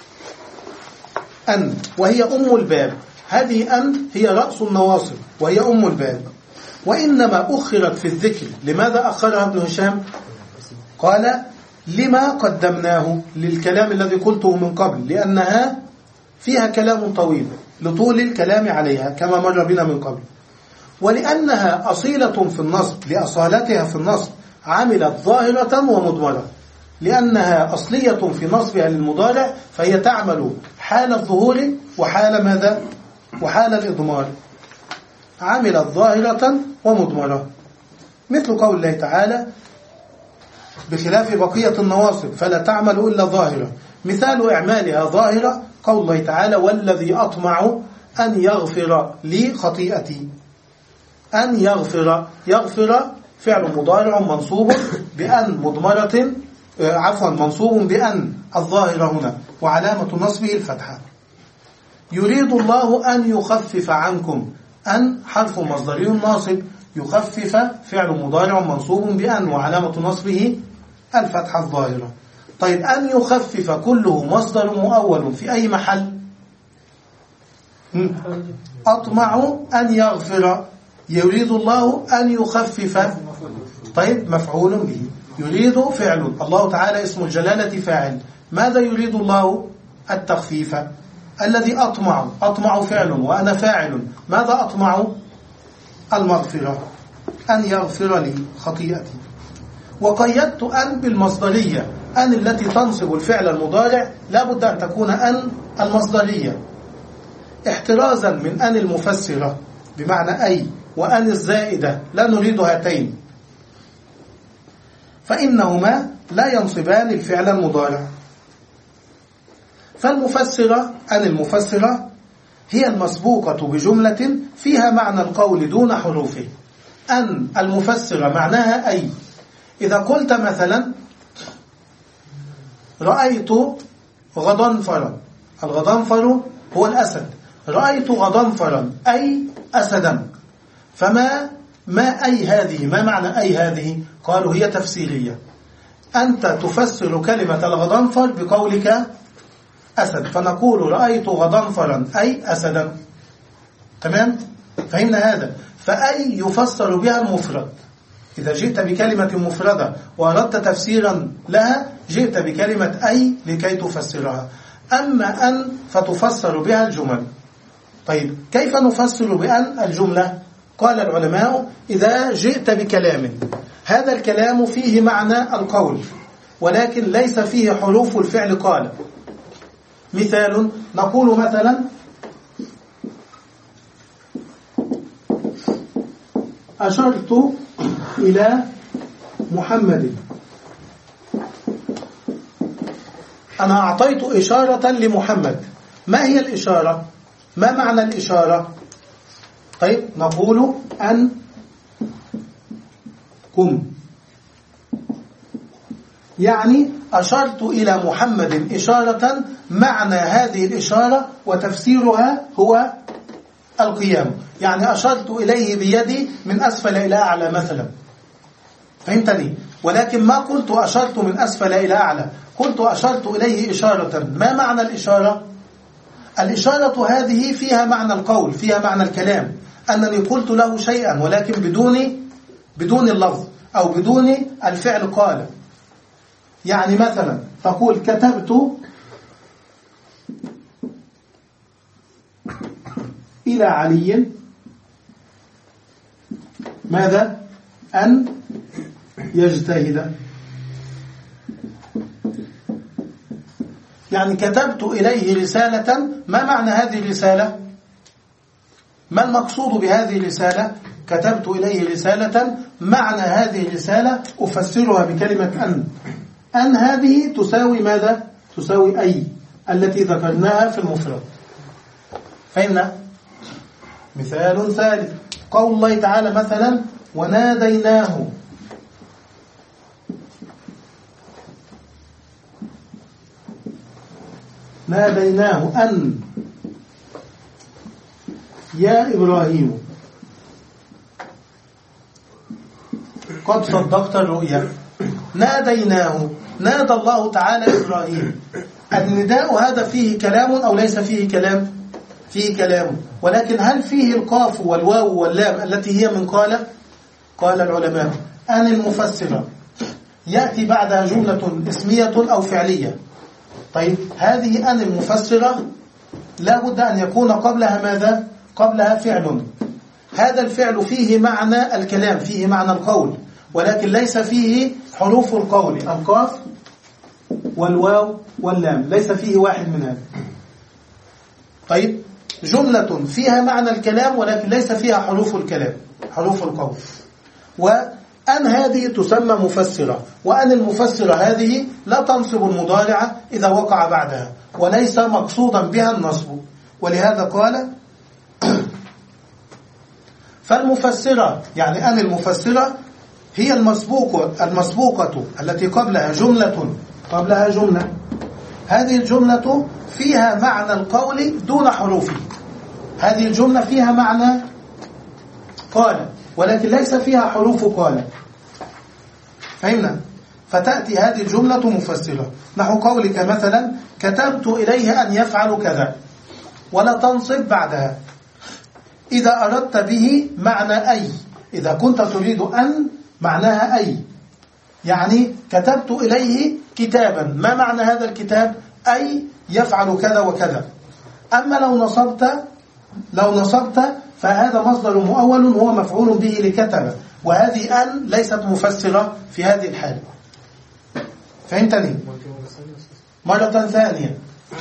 C: أن وهي أم الباب. هذه أن هي رأس النواصب وهي أم الباب، وإنما أخرت في الذكر. لماذا أخرها ابن هشام؟ قال لما قدمناه للكلام الذي قلته من قبل، لأنها فيها كلام طويل لطول الكلام عليها كما مر بنا من قبل، ولأنها أصيلة في النصب لأصالتها في النصب عملت ظاهرة ومضمرة. لأنها أصلية في نصبها للمضارع فهي تعمل حال الظهور وحال ماذا؟ وحال الإضمار. عملت ظاهرة ومضمرة مثل قول الله تعالى بخلاف بقية النواصب فلا تعمل إلا ظاهرة. مثال إعمالها ظاهرة قول الله تعالى والذي أطمع أن يغفر لي خطيئتي. أن يغفر يغفر فعل مضارع منصوب بأن مضمرة عفوا منصوب بأن الظاهرة هنا وعلامة نصبه الفتحة. يريد الله أن يخفف عنكم. أن حرف مصدري ناصب، يخفف فعل مضارع منصوب بأن وعلامة نصبه الفتحة الظاهرة. طيب أن يخفف كله مصدر مؤول في أي محل؟ أطمع أن يغفر يريد الله أن يخفف. طيب مفعول به. يريد فعل، الله تعالى اسم الجلالة فاعل. ماذا يريد الله؟ التخفيف. الذي أطمع، أطمع فعل وأنا فاعل. ماذا أطمع؟ المغفرة، أن يغفر لي خطيئتي. وقيدت أن بالمصدرية، أن التي تنصب الفعل المضارع لا بد أن تكون أن المصدرية، احترازا من أن المفسرة بمعنى أي، وأن الزائدة لا نريد هاتين، فإنهما لا ينصبان الفعل المضارع. فالمفسرة أن المفسرة هي المسبوقة بجملة فيها معنى القول دون حروفه. أن المفسرة معناها أي. إذا قلت مثلا رأيت غضنفرا، الغضنفر هو الأسد، رأيت غضنفرا أي أسدا، فما ما أي هذه؟ ما معنى أي هذه؟ قالوا هي تفسيرية. أنت تفسر كلمة الغضنفر بقولك أسد، فنقول رأيت غضنفرا أي أسدا. تمام؟ فهمنا هذا. فأي يفسر بها المفرد. إذا جئت بكلمة مفردة وأردت تفسيرا لها جئت بكلمة أي لكي تفسرها. أما أن فتفسر بها الجمل. طيب كيف نفسر بأن الجملة؟ قال العلماء إذا جئت بكلام هذا الكلام فيه معنى القول ولكن ليس فيه حروف الفعل قال. مثال، نقول مثلا أشرت إلى محمد، أنا أعطيت إشارة لمحمد. ما هي الإشارة؟ ما معنى الإشارة؟ طيب نقول أن كم، يعني أشرت إلى محمد إشارة، معنى هذه الإشارة وتفسيرها هو القيام، يعني أشرت إليه بيدي من أسفل إلى أعلى مثلا. فهمتني؟ ولكن ما قلت أشرت من أسفل إلى أعلى، قلت أشرت إليه إشارة. ما معنى الإشارة؟ الإشارة هذه فيها معنى القول، فيها معنى الكلام، أنني قلت له شيئا ولكن بدون بدون اللفظ أو بدون الفعل قال. يعني مثلا تقول كتبت إلى علي ماذا؟ أن يجتهد. يعني كتبت إليه رسالة. ما معنى هذه الرسالة؟ ما المقصود بهذه الرسالة؟ كتبت إليه رسالة، معنى هذه الرسالة أفسرها بكلمة أن. أن هذه تساوي ماذا؟ تساوي أي التي ذكرناها في المفرد. فهمنا؟ مثال ثالث، قول الله تعالى مثلا وناديناه. ناديناه أن يا إبراهيم قد صدقت الرؤيا. ناديناه، نادى الله تعالى إبراهيم. النداء هذا فيه كلام أو ليس فيه كلام؟ فيه كلام، ولكن هل فيه القاف والواو واللام التي هي من قال؟ قال العلماء أن المفسرة يأتي بعدها جملة اسمية أو فعلية. طيب هذه أن المفسرة لا بد أن يكون قبلها ماذا؟ قبلها فعل. هذا الفعل فيه معنى الكلام، فيه معنى القول، ولكن ليس فيه حروف القول، القاف والواو واللام، ليس فيه واحد من هذا. طيب جملة فيها معنى الكلام ولكن ليس فيها حروف الكلام، حروف القول. وأن هذه تسمى مفسرة، وأن المفسرة هذه لا تنصب المضارع إذا وقع بعدها، وليس مقصودا بها النصب. ولهذا قال فالمفسرة، يعني أن المفسرة هي المسبوقة المسبوقة التي قبلها جملة قبلها جملة هذه الجملة فيها معنى القول دون حروفه. هذه الجملة فيها معنى قال ولكن ليس فيها حروف قال. فهمنا؟ فتأتي هذه الجملة مفسرة، نحو قولك مثلا كتبت إليه أن يفعل كذا، ولا تنصب بعدها. إذا أردت به معنى أي، إذا كنت تريد أن معناها أي، يعني كتبت إليه كتابا، ما معنى هذا الكتاب؟ أي يفعل كذا وكذا. أما لو نصبت لو نصبت فهذا مصدر مؤول هو مفعول به لكتب، وهذه أن ليست مفسرة في هذه الحالة. فهمتني؟ مرة ثانية،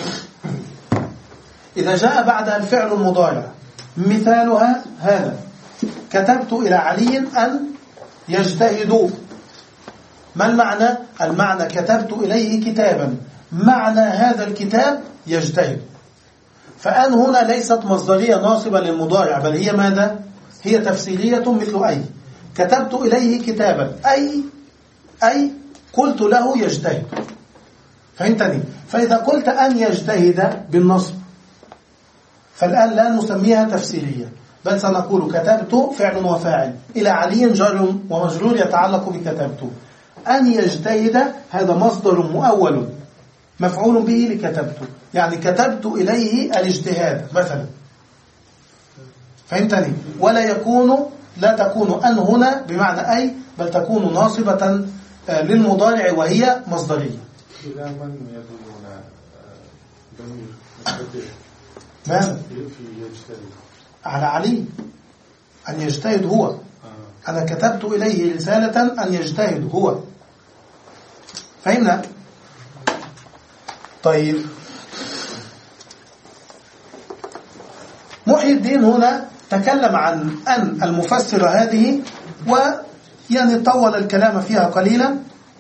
C: إذا جاء بعدها الفعل المضارع مثالها هذا: كتبت إلى علي أن يجتهدوا. ما المعنى؟ المعنى كتبت إليه كتابا، معنى هذا الكتاب يجتهد. فأن هنا ليست مصدرية ناصبة للمضارع، بل هي ماذا؟ هي تفسيرية مثل أي. كتبت إليه كتابا، أي أي قلت له يجتهد. فهمتني؟ فإذا قلت أن يجتهد بالنصب فالآن لا نسميها تفسيرية، بل سنقول كتبت فعل وفاعل إلى علي جار ومجرور يتعلق بكتبت. أن يجتهد هذا مصدر مؤول مفعول به لكتبت، يعني كتبت إليه الاجتهاد مثلا. فهمتني؟ ولا يكون لا تكون أن هنا بمعنى أي، بل تكون ناصبة للمضارع وهي مصدرية.
D: إلى من يدلون ضمير مستتر؟
C: ماذا؟
D: في يجتهد
C: على علي أن يجتهد هو. آه. أنا كتبت إليه رسالة أن يجتهد هو. فهمنا؟ طيب، محي الدين هنا تكلم عن أن المفسرة هذه، ويعني طول الكلام فيها قليلا.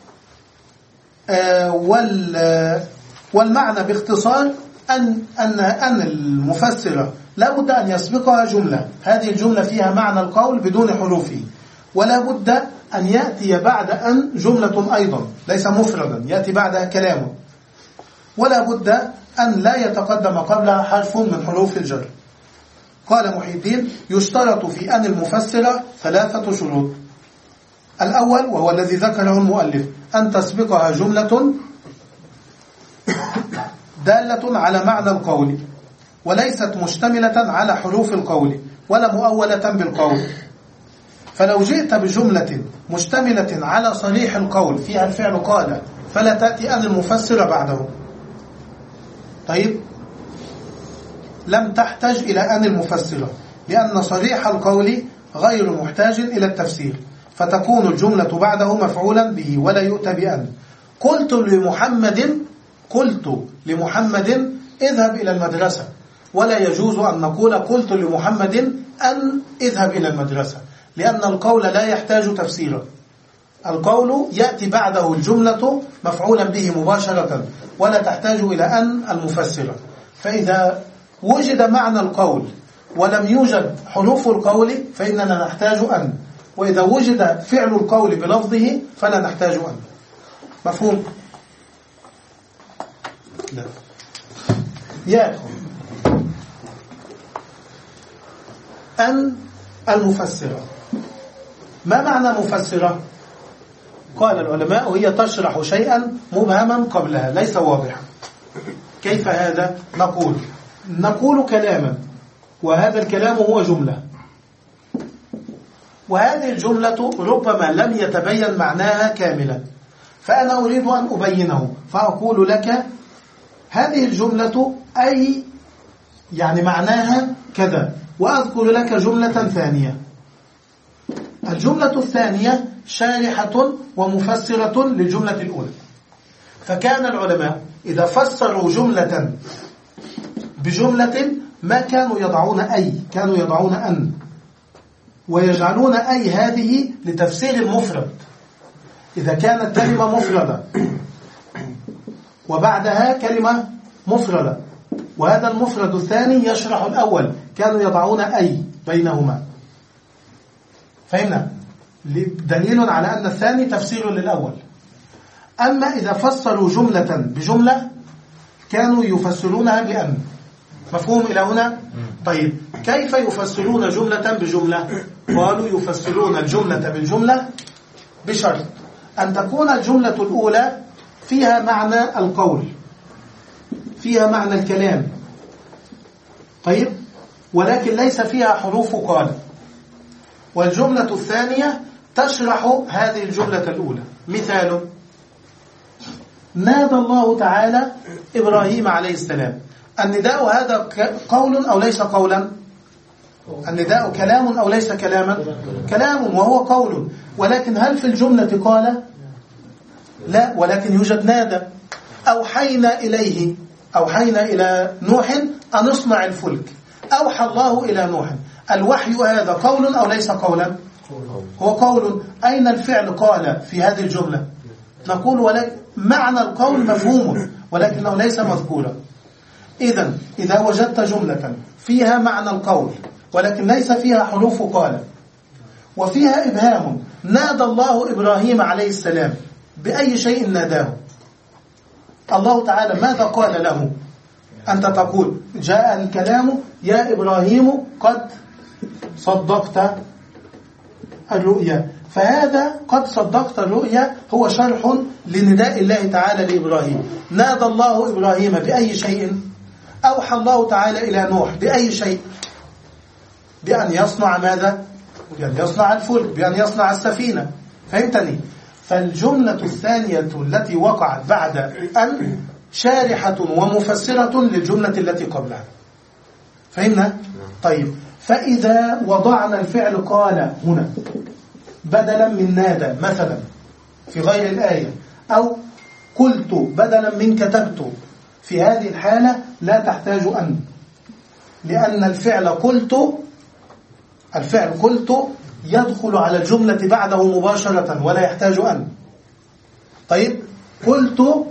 C: آه والمعنى باختصار أن أن أن المفسرة لا بد أن يسبقها جملة، هذه الجملة فيها معنى القول بدون حروفه، ولا بد أن يأتي بعد أن جملة أيضا ليس مفردا يأتي بعدها كلام، ولا بد أن لا يتقدم قبلها حرف من حروف الجر. قال محي الدين: يشترط في أن المفسرة ثلاثة شروط. الأول وهو الذي ذكره المؤلف: أن تسبقها جملة دالة على معنى القول وليست مشتملة على حروف القول ولا مؤولة بالقول. فلو جئت بجملة مشتملة على صريح القول فيها الفعل قال، فلا تأتي أن المفسر بعده. طيب، لم تحتج إلى أن المفسرة، لأن صريح القول غير محتاج إلى التفسير، فتكون الجملة بعده مفعولا به ولا يؤتى بأن. قلت لمحمد قلت لمحمد اذهب إلى المدرسة، ولا يجوز أن نقول قلت لمحمد أن اذهب إلى المدرسة، لأن القول لا يحتاج تفسيرا. القول يأتي بعده الجملة مفعولا به مباشرة ولا تحتاج إلى أن المفسرة. فإذا وجد معنى القول ولم يوجد حروف القول فإننا نحتاج أن، وإذا وجد فعل القول بلفظه فلا نحتاج أن. مفهوم؟ لا. يا أن المفسرة، ما معنى مفسرة؟ قال العلماء: هي تشرح شيئا مبهما قبلها ليس واضحا. كيف هذا؟ نقول نقول كلاما، وهذا الكلام هو جملة، وهذه الجملة ربما لم يتبين معناها كاملا، فأنا أريد أن أبينه، فأقول لك هذه الجملة أي يعني معناها كذا، وأذكر لك جملة ثانية. الجملة الثانية شارحة ومفسرة للجملة الأولى. فكان العلماء إذا فسروا جملة بجملة ما كانوا يضعون أي، كانوا يضعون أن، ويجعلون أي هذه لتفسير المفرد. إذا كانت كلمة مفردة وبعدها كلمة مفردة وهذا المفرد الثاني يشرح الأول، كانوا يضعون أي بينهما. فهمنا؟ دليل على أن الثاني تفسير للأول. أما إذا فسروا جملة بجملة كانوا يفسرونها بأن. مفهوم إلى هنا؟ طيب، كيف يفسرون جملة بجملة؟ قالوا يفسرون الجملة بالجملة بشرط أن تكون الجملة الأولى فيها معنى القول، فيها معنى الكلام. طيب، ولكن ليس فيها حروف قال. والجملة الثانية تشرح هذه الجملة الأولى. مثال: نادى الله تعالى إبراهيم عليه السلام. النداء هذا قول أو ليس قولا؟ النداء كلام أو ليس كلاما؟ كلام وهو قول. ولكن هل في الجملة قال؟ لا، ولكن يوجد نادى. أوحينا إليه، أوحينا إلى نوح أن اصنع الفلك. أوحى الله إلى نوح. الوحي هذا قول أو ليس قولا؟ هو قول. أين الفعل قال في هذه الجملة؟ نقول ولكن معنى القول مفهوم ولكنه ليس مذكورا. إذن إذا وجدت جملة فيها معنى القول ولكن ليس فيها حروف قال وفيها إبهام، نادى الله إبراهيم عليه السلام، بأي شيء ناداه؟ الله تعالى ماذا قال له؟ أنت تقول جاء الكلام يا إبراهيم قد صدقت الرؤيا، فهذا قد صدقت الرؤيا هو شرح لنداء الله تعالى لإبراهيم. نادى الله إبراهيم بأي شيء؟ أوحى الله تعالى إلى نوح بأي شيء؟ بأن يصنع ماذا؟ بأن يصنع الفلك، بأن يصنع السفينة. فهمتني؟ فالجملة الثانية التي وقعت بعد أن شارحة ومفسرة للجملة التي قبلها. فهمنا؟ طيب، فإذا وضعنا الفعل قال هنا بدلا من نادى مثلا في غير الآية، أو قلت بدلا من كتبت، في هذه الحالة لا تحتاج أن، لأن الفعل قلت الفعل قلت يدخل على الجملة بعده مباشرة ولا يحتاج أن. طيب، قلت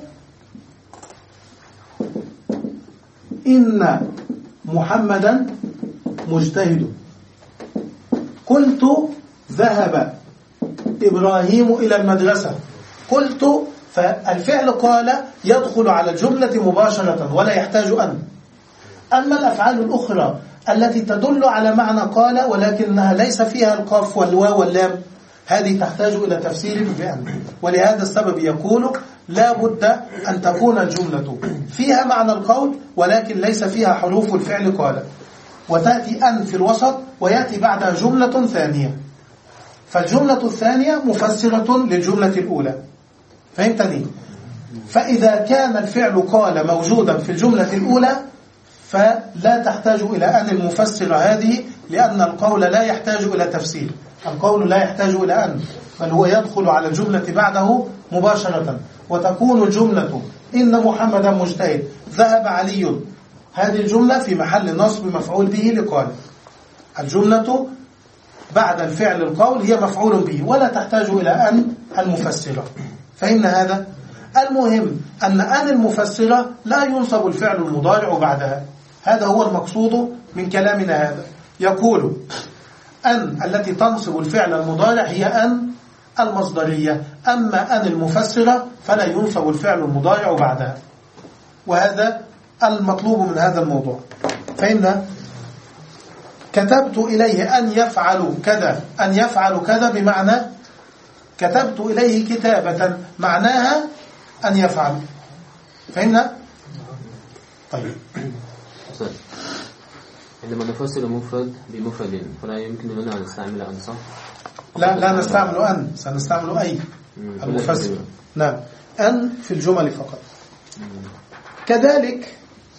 C: إن محمدا مجتهد. قلت ذهب إبراهيم إلى المدرسة. قلت، فالفعل قال يدخل على الجملة مباشرة ولا يحتاج أن. أما الأفعال الأخرى التي تدل على معنى قال ولكنها ليس فيها القاف والواو واللام، هذه تحتاج إلى تفسير بأن. ولهذا السبب يقول لا بد أن تكون الجملة فيها معنى القول ولكن ليس فيها حروف الفعل قال، وتأتي أن في الوسط ويأتي بعدها جملة ثانية، فالجملة الثانية مفسرة للجملة الأولى. فهمتني؟ فإذا كان الفعل قال موجودا في الجملة الأولى فلا تحتاج إلى أن المفسر هذه، لأن القول لا يحتاج إلى تفسير، القول لا يحتاج إلى أن، بل هو يدخل على الجملة بعده مباشرة. وتكون الجملة إن محمدا مجتهد ذهب علي، هذه الجملة في محل نصب مفعول به لقال. الجملة بعد الفعل القول هي مفعول به ولا تحتاج إلى أن المفسرة. فإن هذا المهم أن أن المفسرة لا ينصب الفعل المضارع بعدها، هذا هو المقصود من كلامنا هذا. يقول أن التي تنصب الفعل المضارع هي أن المصدرية، أما أن المفسرة فلا ينصب الفعل المضارع بعدها، وهذا المطلوب من هذا الموضوع. فإن كتبت إليه أن يفعل كذا، أن يفعل كذا بمعنى كتبت إليه كتابة معناها أن يفعل. فهمنا؟ طيب،
G: عندما نفصل مفرد بمفرد فلا يمكن لنا أن نستعمل أن، صح؟
C: لا لا نستعمل أن، سنستعمل أي المفسر. نعم، أن في الجمل فقط. كذلك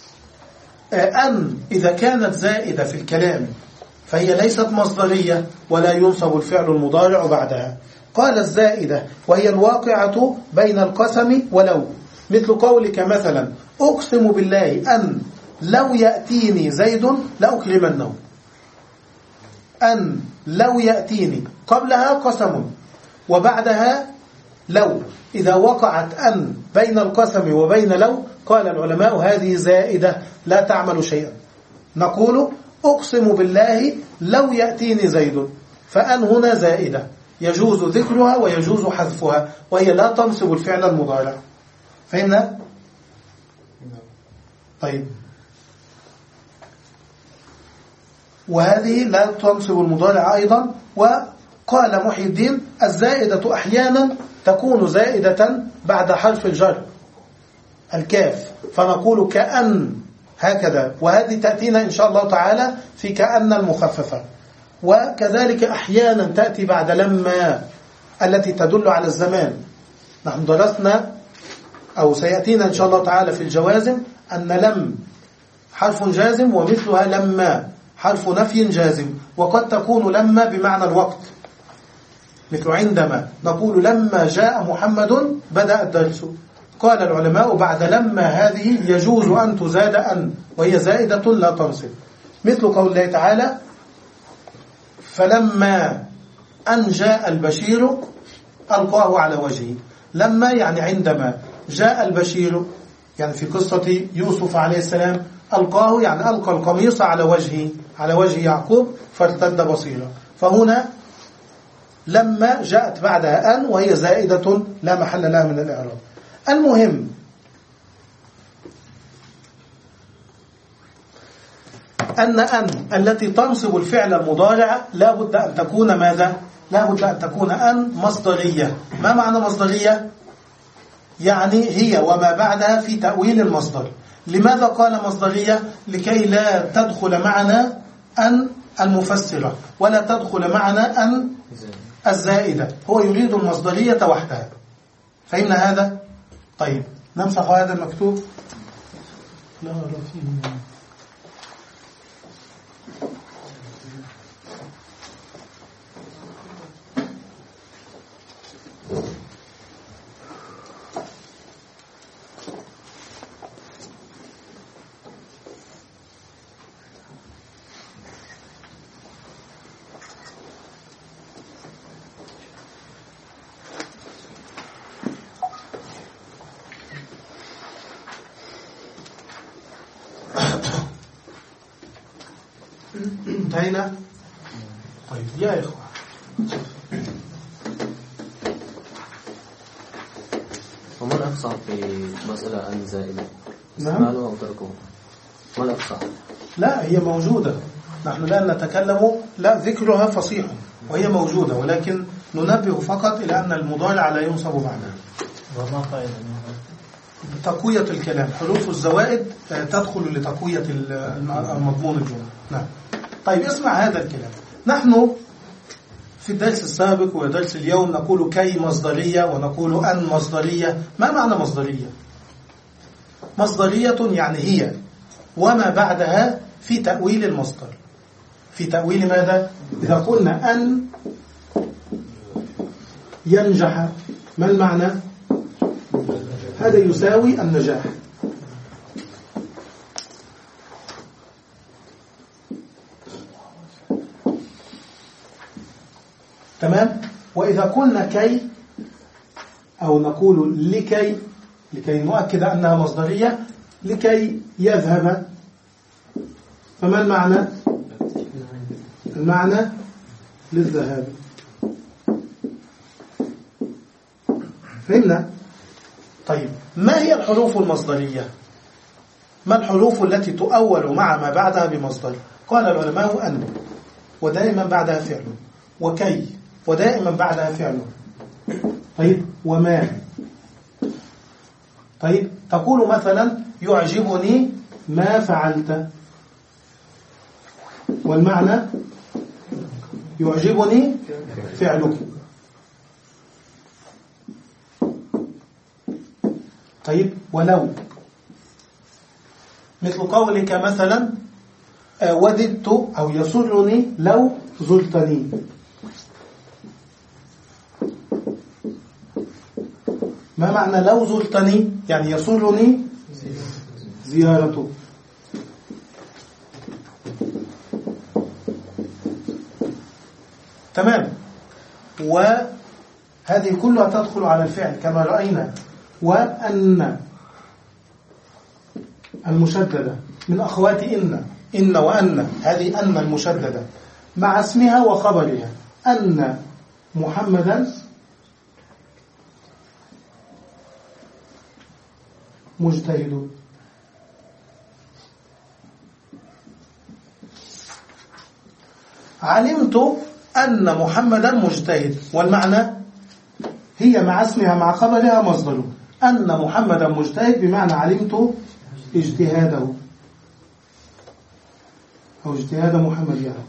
C: أن إذا كانت زائدة في الكلام فهي ليست مصدرية ولا ينصب الفعل المضارع بعدها. قال الزائدة وهي الواقعة بين القسم ولو، مثل قولك مثلا أقسم بالله أن لو يأتيني زيد لأكرمنه. أن لو يأتيني قبلها قسم وبعدها لو، إذا وقعت أن بين القسم وبين لو قال العلماء هذه زائدة لا تعمل شيئا. نقول أقسم بالله لو يأتيني زيد، فأن هنا زائدة يجوز ذكرها ويجوز حذفها، وهي لا تنصب الفعل المضارع. فهمنا؟ طيب، وهذه لا تنصب المضارع أيضا. وقال محي الدين الزائدة أحيانا تكون زائدة بعد حرف الجر الكاف، فنقول كأن هكذا. وهذه تأتينا إن شاء الله تعالى في كأن المخففة. وكذلك أحيانا تأتي بعد لما التي تدل على الزمان. نحن درسنا أو سيأتينا إن شاء الله تعالى في الجوازم أن لم حرف جازم ومثلها لما حرف نفي جازم، وقد تكون لما بمعنى الوقت، مثل عندما نقول لما جاء محمد بدأ الدرس. قال العلماء بعد لما هذه يجوز أن تزاد أن، وهي زائدة لا تنصب، مثل قول الله تعالى فلما أن جاء البشير ألقاه على وجهه. لما يعني عندما جاء البشير، يعني في قصة يوسف عليه السلام ألقاه يعني ألقى القميص على وجهه على وجه يعقوب فارتد بصيرا. فهنا لما جاءت بعدها أن وهي زائدة لا محل لها من الإعراب. المهم أن أن التي تنصب الفعل المضارع لا بد أن تكون ماذا؟ لا بد أن تكون أن مصدرية. ما معنى مصدرية؟ يعني هي وما بعدها في تأويل المصدر. لماذا قال مصدرية؟ لكي لا تدخل معنا أن المفسرة ولا تدخل معنا أن الزائدة. هو يريد المصدرية وحدها. فهمنا هذا؟ طيب نمسح هذا المكتوب. لا لا فيه. انتهينا. طيب يا إخوة،
G: وما الأقصى في مسألة عن زائدة؟
C: نعم.
G: استعمالوا أو تركوا؟ ما الأقصى؟
C: لا هي موجودة، نحن لا نتكلم، لا ذكرها فصيح وهي موجودة، ولكن ننبه فقط إلى أن المضارع لا ينصب بعدها.
F: وما فائدة
C: تقوية الكلام، حروف الزوائد تدخل لتقوية المضمون الجملة. نعم. طيب اسمع هذا الكلام. نحن في الدرس السابق ودرس اليوم نقول كي مصدرية ونقول أن مصدرية. ما معنى مصدرية؟ مصدرية يعني هي وما بعدها في تأويل المصدر. في تأويل ماذا؟ إذا قلنا أن ينجح، ما المعنى؟ هذا يساوي النجاح. تمام؟ وإذا قلنا كي أو نقول لكي لكي نؤكد أنها مصدرية، لكي يذهب، فما المعنى؟ المعنى للذهاب. فهمنا؟ طيب ما هي الحروف المصدرية؟ ما الحروف التي تؤول مع ما بعدها بمصدر؟ قال العلماء أن، ودائما بعدها فعل، وكي ودائما بعدها فعل. طيب وما. طيب تقول مثلا يعجبني ما فعلت، والمعنى يعجبني فعلك. طيب ولو، مثل قولك مثلا وددت أو يسرني لو زرتني. ما معنى لو زرتني؟ يعني يسرني زيارته. تمام. وهذه كلها تدخل على الفعل كما رأينا. وأن المشددة من أخوات إن، إن وأن، هذه أن المشددة مع اسمها وخبرها. أن محمدا مجتهد. علمت أن محمدا مجتهد، والمعنى هي مع اسمها مع خبرها مصدر. أن محمدا مجتهد بمعنى علمت اجتهاده. أو اجتهاد محمد يعني.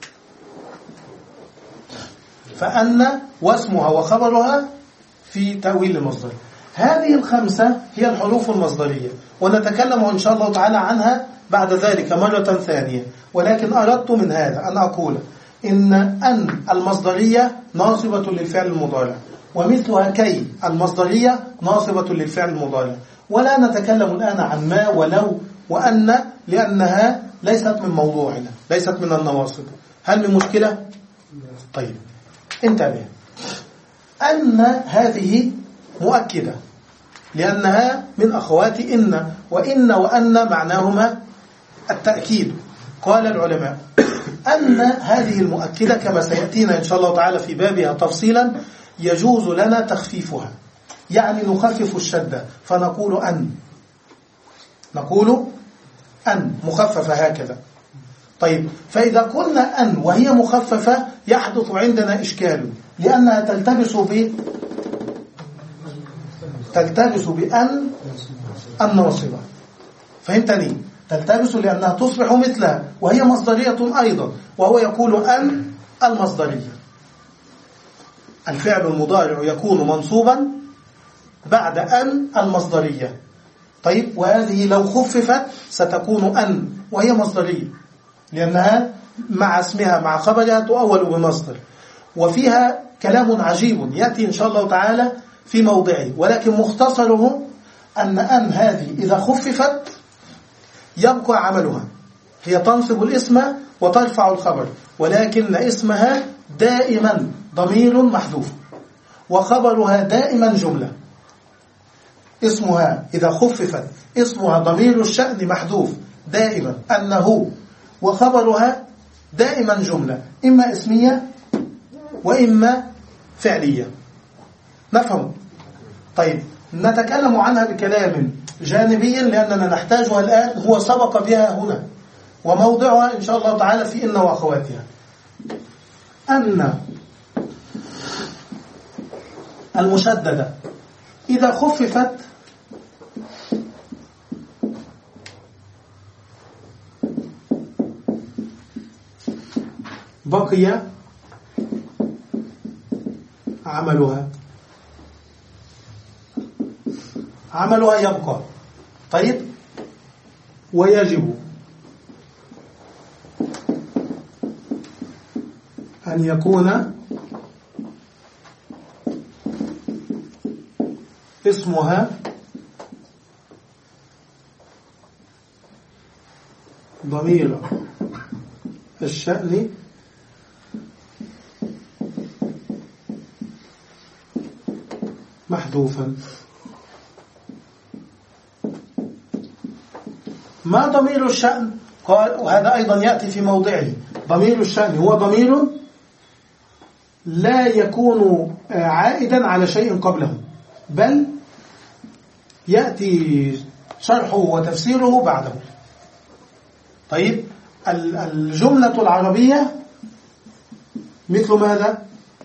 C: فأن واسمها وخبرها في تأويل المصدر. هذه الخمسة هي الحروف المصدرية، ونتكلم إن شاء الله تعالى عنها بعد ذلك مرة ثانية. ولكن أردت من هذا أن أقول إن أن المصدرية ناصبة للفعل المضارع، ومثلها كي المصدرية ناصبة للفعل المضارع. ولا نتكلم الآن عن ما ولو وأن، لأنها ليست من موضوعنا، ليست من النواصب. هل من مشكلة؟ طيب انتبه، أن هذه مؤكدة لأنها من أخوات إن، وإن وأن معناهما التأكيد. قال العلماء أن هذه المؤكدة كما سيأتينا إن شاء الله تعالى في بابها تفصيلا يجوز لنا تخفيفها، يعني نخفف الشدة فنقول أن، نقول أن مخففة هكذا. طيب فإذا قلنا أن وهي مخففة يحدث عندنا إشكال، لأنها تلتبس ب تلتبس بأن الناصبة. فهمتني؟ تلتبس لأنها تصبح مثلها وهي مصدرية أيضا، وهو يقول أن المصدرية. الفعل المضارع يكون منصوبا بعد أن المصدرية. طيب وهذه لو خففت ستكون أن وهي مصدرية، لأنها مع اسمها مع خبرها تؤول بمصدر. وفيها كلام عجيب يأتي إن شاء الله تعالى في موضعه، ولكن مختصره أن أن هذه إذا خففت يبقى عملها، هي تنصب الاسم وترفع الخبر، ولكن اسمها دائما ضمير محذوف وخبرها دائما جملة. اسمها إذا خففت اسمها ضمير الشأن محذوف دائما أنه، وخبرها دائما جملة إما اسمية وإما فعلية. نفهم؟ طيب نتكلم عنها بكلام جانبي لأننا نحتاجها الآن، هو سبق بها هنا وموضعها إن شاء الله تعالى في إن وأخواتها. أن المشددة إذا خففت بقي عملها، عملها يبقى. طيب ويجب أن يكون اسمها ضمير الشأن محذوفا. ما ضمير الشأن؟ قال وهذا أيضا يأتي في موضعه. ضمير الشأن هو ضمير لا يكون عائدا على شيء قبله، بل يأتي شرحه وتفسيره بعده. طيب الجملة العربية مثل ماذا؟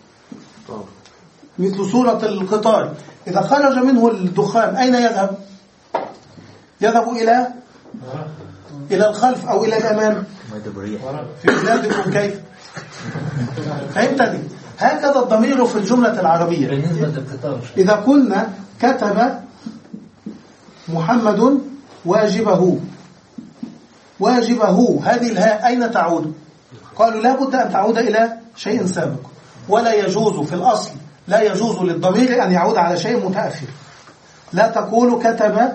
C: مثل سورة القطار، إذا خرج منه الدخان أين يذهب؟ يذهب إلى إلى الخلف أو إلى الأمام. في بلادكم كيف؟ فهمتني؟ هكذا الضمير في الجملة العربية. إذا قلنا كتب محمد واجبه، واجبه هذه الهاء أين تعود؟ قالوا لا بد أن تعود إلى شيء سابق، ولا يجوز في الأصل، لا يجوز للضمير أن يعود على شيء متأخر. لا تقول كتب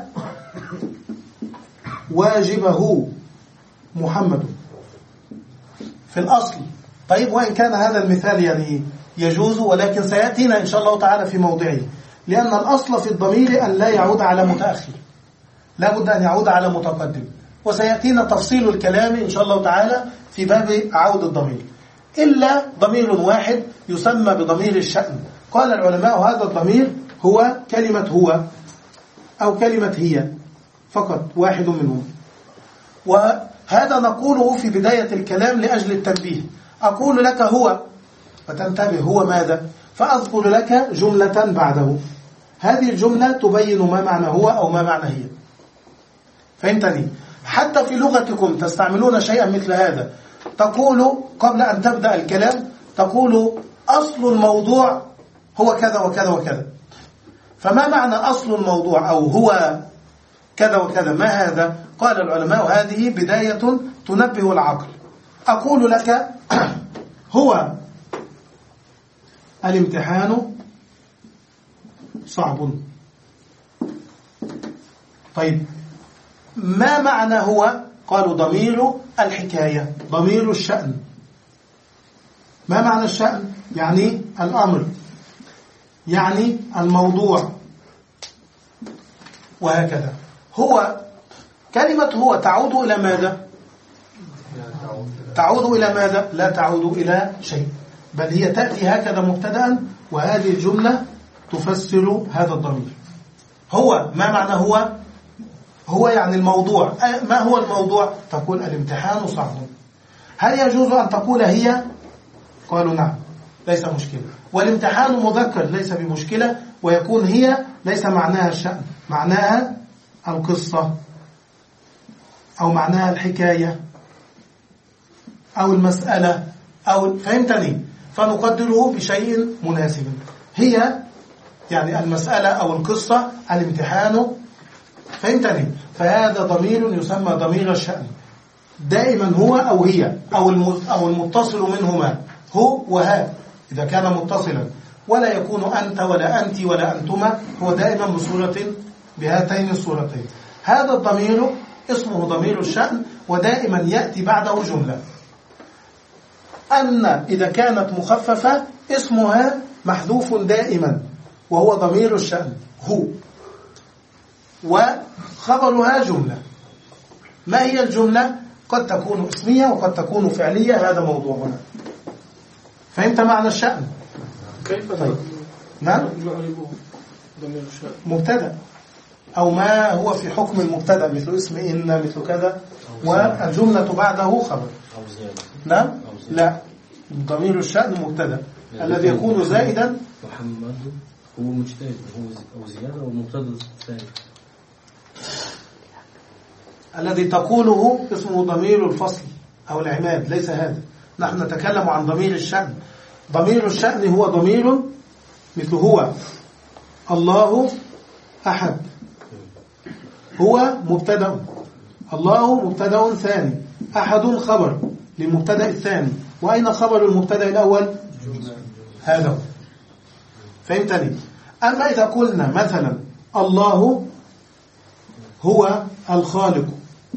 C: واجبه محمد في الأصل. طيب وإن كان هذا المثال يعني يجوز، ولكن سيأتينا إن شاء الله تعالى في موضعه، لأن الأصل في الضمير أن لا يعود على متأخر، لا بد أن يعود على متقدم، وسيأتينا تفصيل الكلام إن شاء الله تعالى في باب عود الضمير، إلا ضمير واحد يسمى بضمير الشأن. قال العلماء هذا الضمير هو كلمة هو أو كلمة هي فقط، واحد منهم. وهذا نقوله في بداية الكلام لأجل التنبيه. أقول لك هو فتنتبه هو ماذا، فأذكر لك جملة بعده، هذه الجملة تبين ما معنى هو أو ما معنى هي. فهمتني؟ حتى في لغتكم تستعملون شيئا مثل هذا. تقول قبل أن تبدأ الكلام تقول أصل الموضوع هو كذا وكذا وكذا. فما معنى أصل الموضوع أو هو كذا وكذا؟ ما هذا؟ قال العلماء هذه بداية تنبه العقل. أقول لك هو الامتحان صعب. طيب ما معنى هو؟ قالوا ضمير الحكاية، ضمير الشأن. ما معنى الشأن؟ يعني الأمر، يعني الموضوع، وهكذا. هو كلمة هو تعود إلى ماذا؟ تعود إلى ماذا؟ لا تعود إلى شيء، بل هي تأتي هكذا مبتدأ، وهذه الجملة تفسر هذا الضمير. هو ما معنى هو؟ هو يعني الموضوع. ما هو الموضوع؟ تقول الامتحان صعب. هل يجوز أن تقول هي؟ قالوا نعم، ليس مشكلة. والامتحان مذكر ليس بمشكلة، ويكون هي ليس معناها الشأن، معناها القصة أو معناها الحكاية أو المسألة أو، فهمتني؟ فنقدره بشيء مناسب. هي يعني المسألة أو القصة، الامتحان، فهمتني؟ فهذا ضمير يسمى ضمير الشأن. دائما هو أو هي أو المتصل منهما، هو وها إذا كان متصلا، ولا يكون أنت ولا أنت ولا أنتما، هو دائما بصورة بهاتين الصورتين. هذا الضمير اسمه ضمير الشأن، ودائما يأتي بعده جملة. أن إذا كانت مخففة اسمها محذوف دائما، وهو ضمير الشأن هو، وخبرها جملة. ما هي الجملة؟ قد تكون اسمية وقد تكون فعلية، هذا موضوعنا. فهمت معنى الشأن؟
E: كيف
C: طيب. نعم،
E: ضمير الشأن
C: مبتدأ أو ما هو في حكم المبتدأ، مثل اسم إن، مثل كذا، والجملة بعده خبر. نعم، لا، ضمير الشأن مبتدأ الذي يكون زائدا.
F: محمد هو مجتهد، هو أو زيادة أو مبتدأ ثاني.
C: الذي تقوله اسمه ضمير الفصل أو العماد، ليس هذا. نحن نتكلم عن ضمير الشأن. ضمير الشأن هو ضمير مثل هو الله أحد، هو مبتدأ، الله مبتدأ ثاني، أحد خبر للمبتدأ الثاني. وأين خبر المبتدأ الأول؟ هذا هو. فهمتني؟ أما إذا قلنا مثلا الله هو الخالق،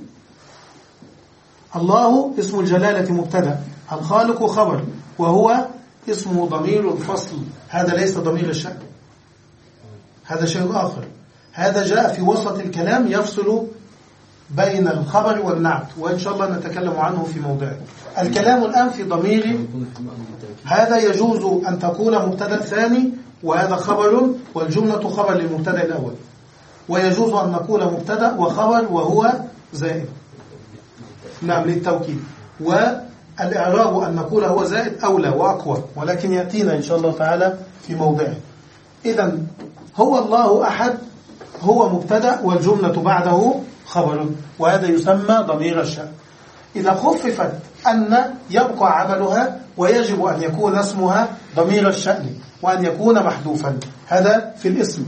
C: الله اسم الجلالة مبتدأ، الخالق خبر، وهو اسمه ضمير الفصل. هذا ليس ضمير الشأن، هذا شيء آخر. هذا جاء في وسط الكلام يفصل بين الخبر والنعت، وإن شاء الله نتكلم عنه في موضعه. الكلام الآن في ضمير. هذا يجوز أن تكون مبتدأ ثاني وهذا خبر، والجملة خبر للمبتدأ الأول، ويجوز أن نقول مبتدأ وخبر وهو زائد، نعم، للتوكيد. والإعراب أن نقول هو زائد أولى وأقوى، ولكن يأتينا إن شاء الله تعالى في موضعه. إذن هو الله أحد هو مبتدأ والجملة بعده خبر، وهذا يسمى ضمير الشأن. إذا خففت أن يبقى عملها، ويجب أن يكون اسمها ضمير الشأن وأن يكون محذوفا، هذا في الاسم.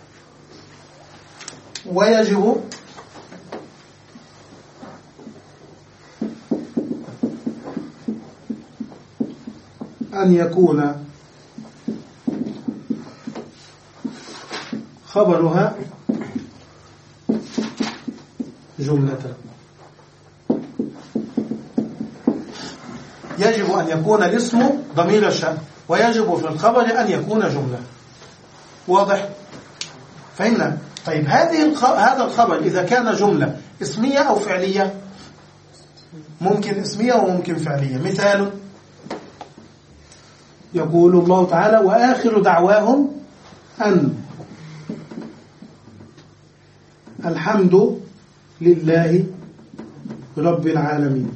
C: ويجب أن يكون خبرها جملة. يجب أن يكون الاسم ضمير الشأن، ويجب في الخبر أن يكون جملة. واضح؟ فهمنا؟ طيب هذه الخ... هذا الخبر إذا كان جملة اسمية أو فعلية؟ ممكن اسمية وممكن فعلية. مثال، يقول الله تعالى: وآخر دعواهم أن الحمد لله رب العالمين.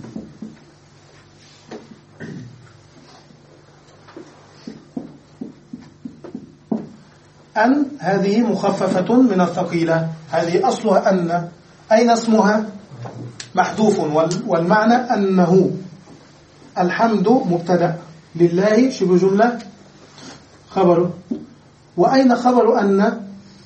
C: أن هذه مخففة من الثقيلة، هذه أصلها أن. أين اسمها؟ محذوف، والمعنى أنه الحمد مبتدأ، لله شبه جملة خبر. وأين خبر أن؟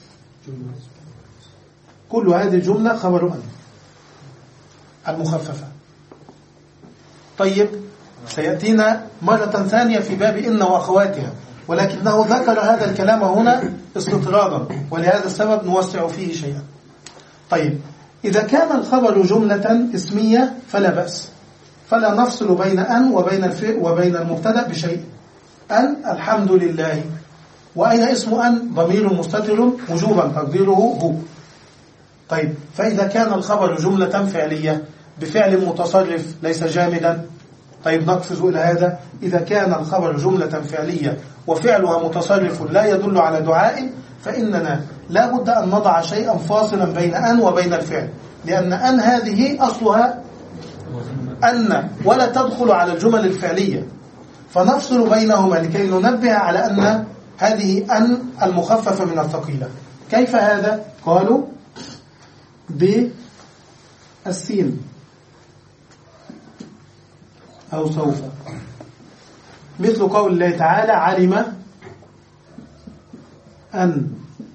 C: كل هذه الجملة خبر أن المخففة. طيب سيأتينا مرة ثانية في باب إن وأخواتها، ولكنه ذكر هذا الكلام هنا استطرادا، ولهذا السبب نوسع فيه شيئا. طيب إذا كان الخبر جملة اسمية فلا بأس، فلا نفصل بين أن وبين الفعل وبين المبتدأ بشيء. أن الحمد لله، وأين اسم أن؟ ضمير مستتر وجوبا تقديره هو. طيب فإذا كان الخبر جملة فعلية بفعل متصرف ليس جامدا، طيب نقفز إلى هذا. إذا كان الخبر جملة فعلية وفعلها متصرف لا يدل على دعاء، فإننا لا بد أن نضع شيئا فاصلا بين أن وبين الفعل، لأن أن هذه أصلها أن ولا تدخل على الجمل الفعلية، فنفصل بينهما لكي ننبه على أن هذه أن المخففة من الثقيلة. كيف هذا؟ قالوا بالسين أو سوف، مثل قول الله تعالى علم أن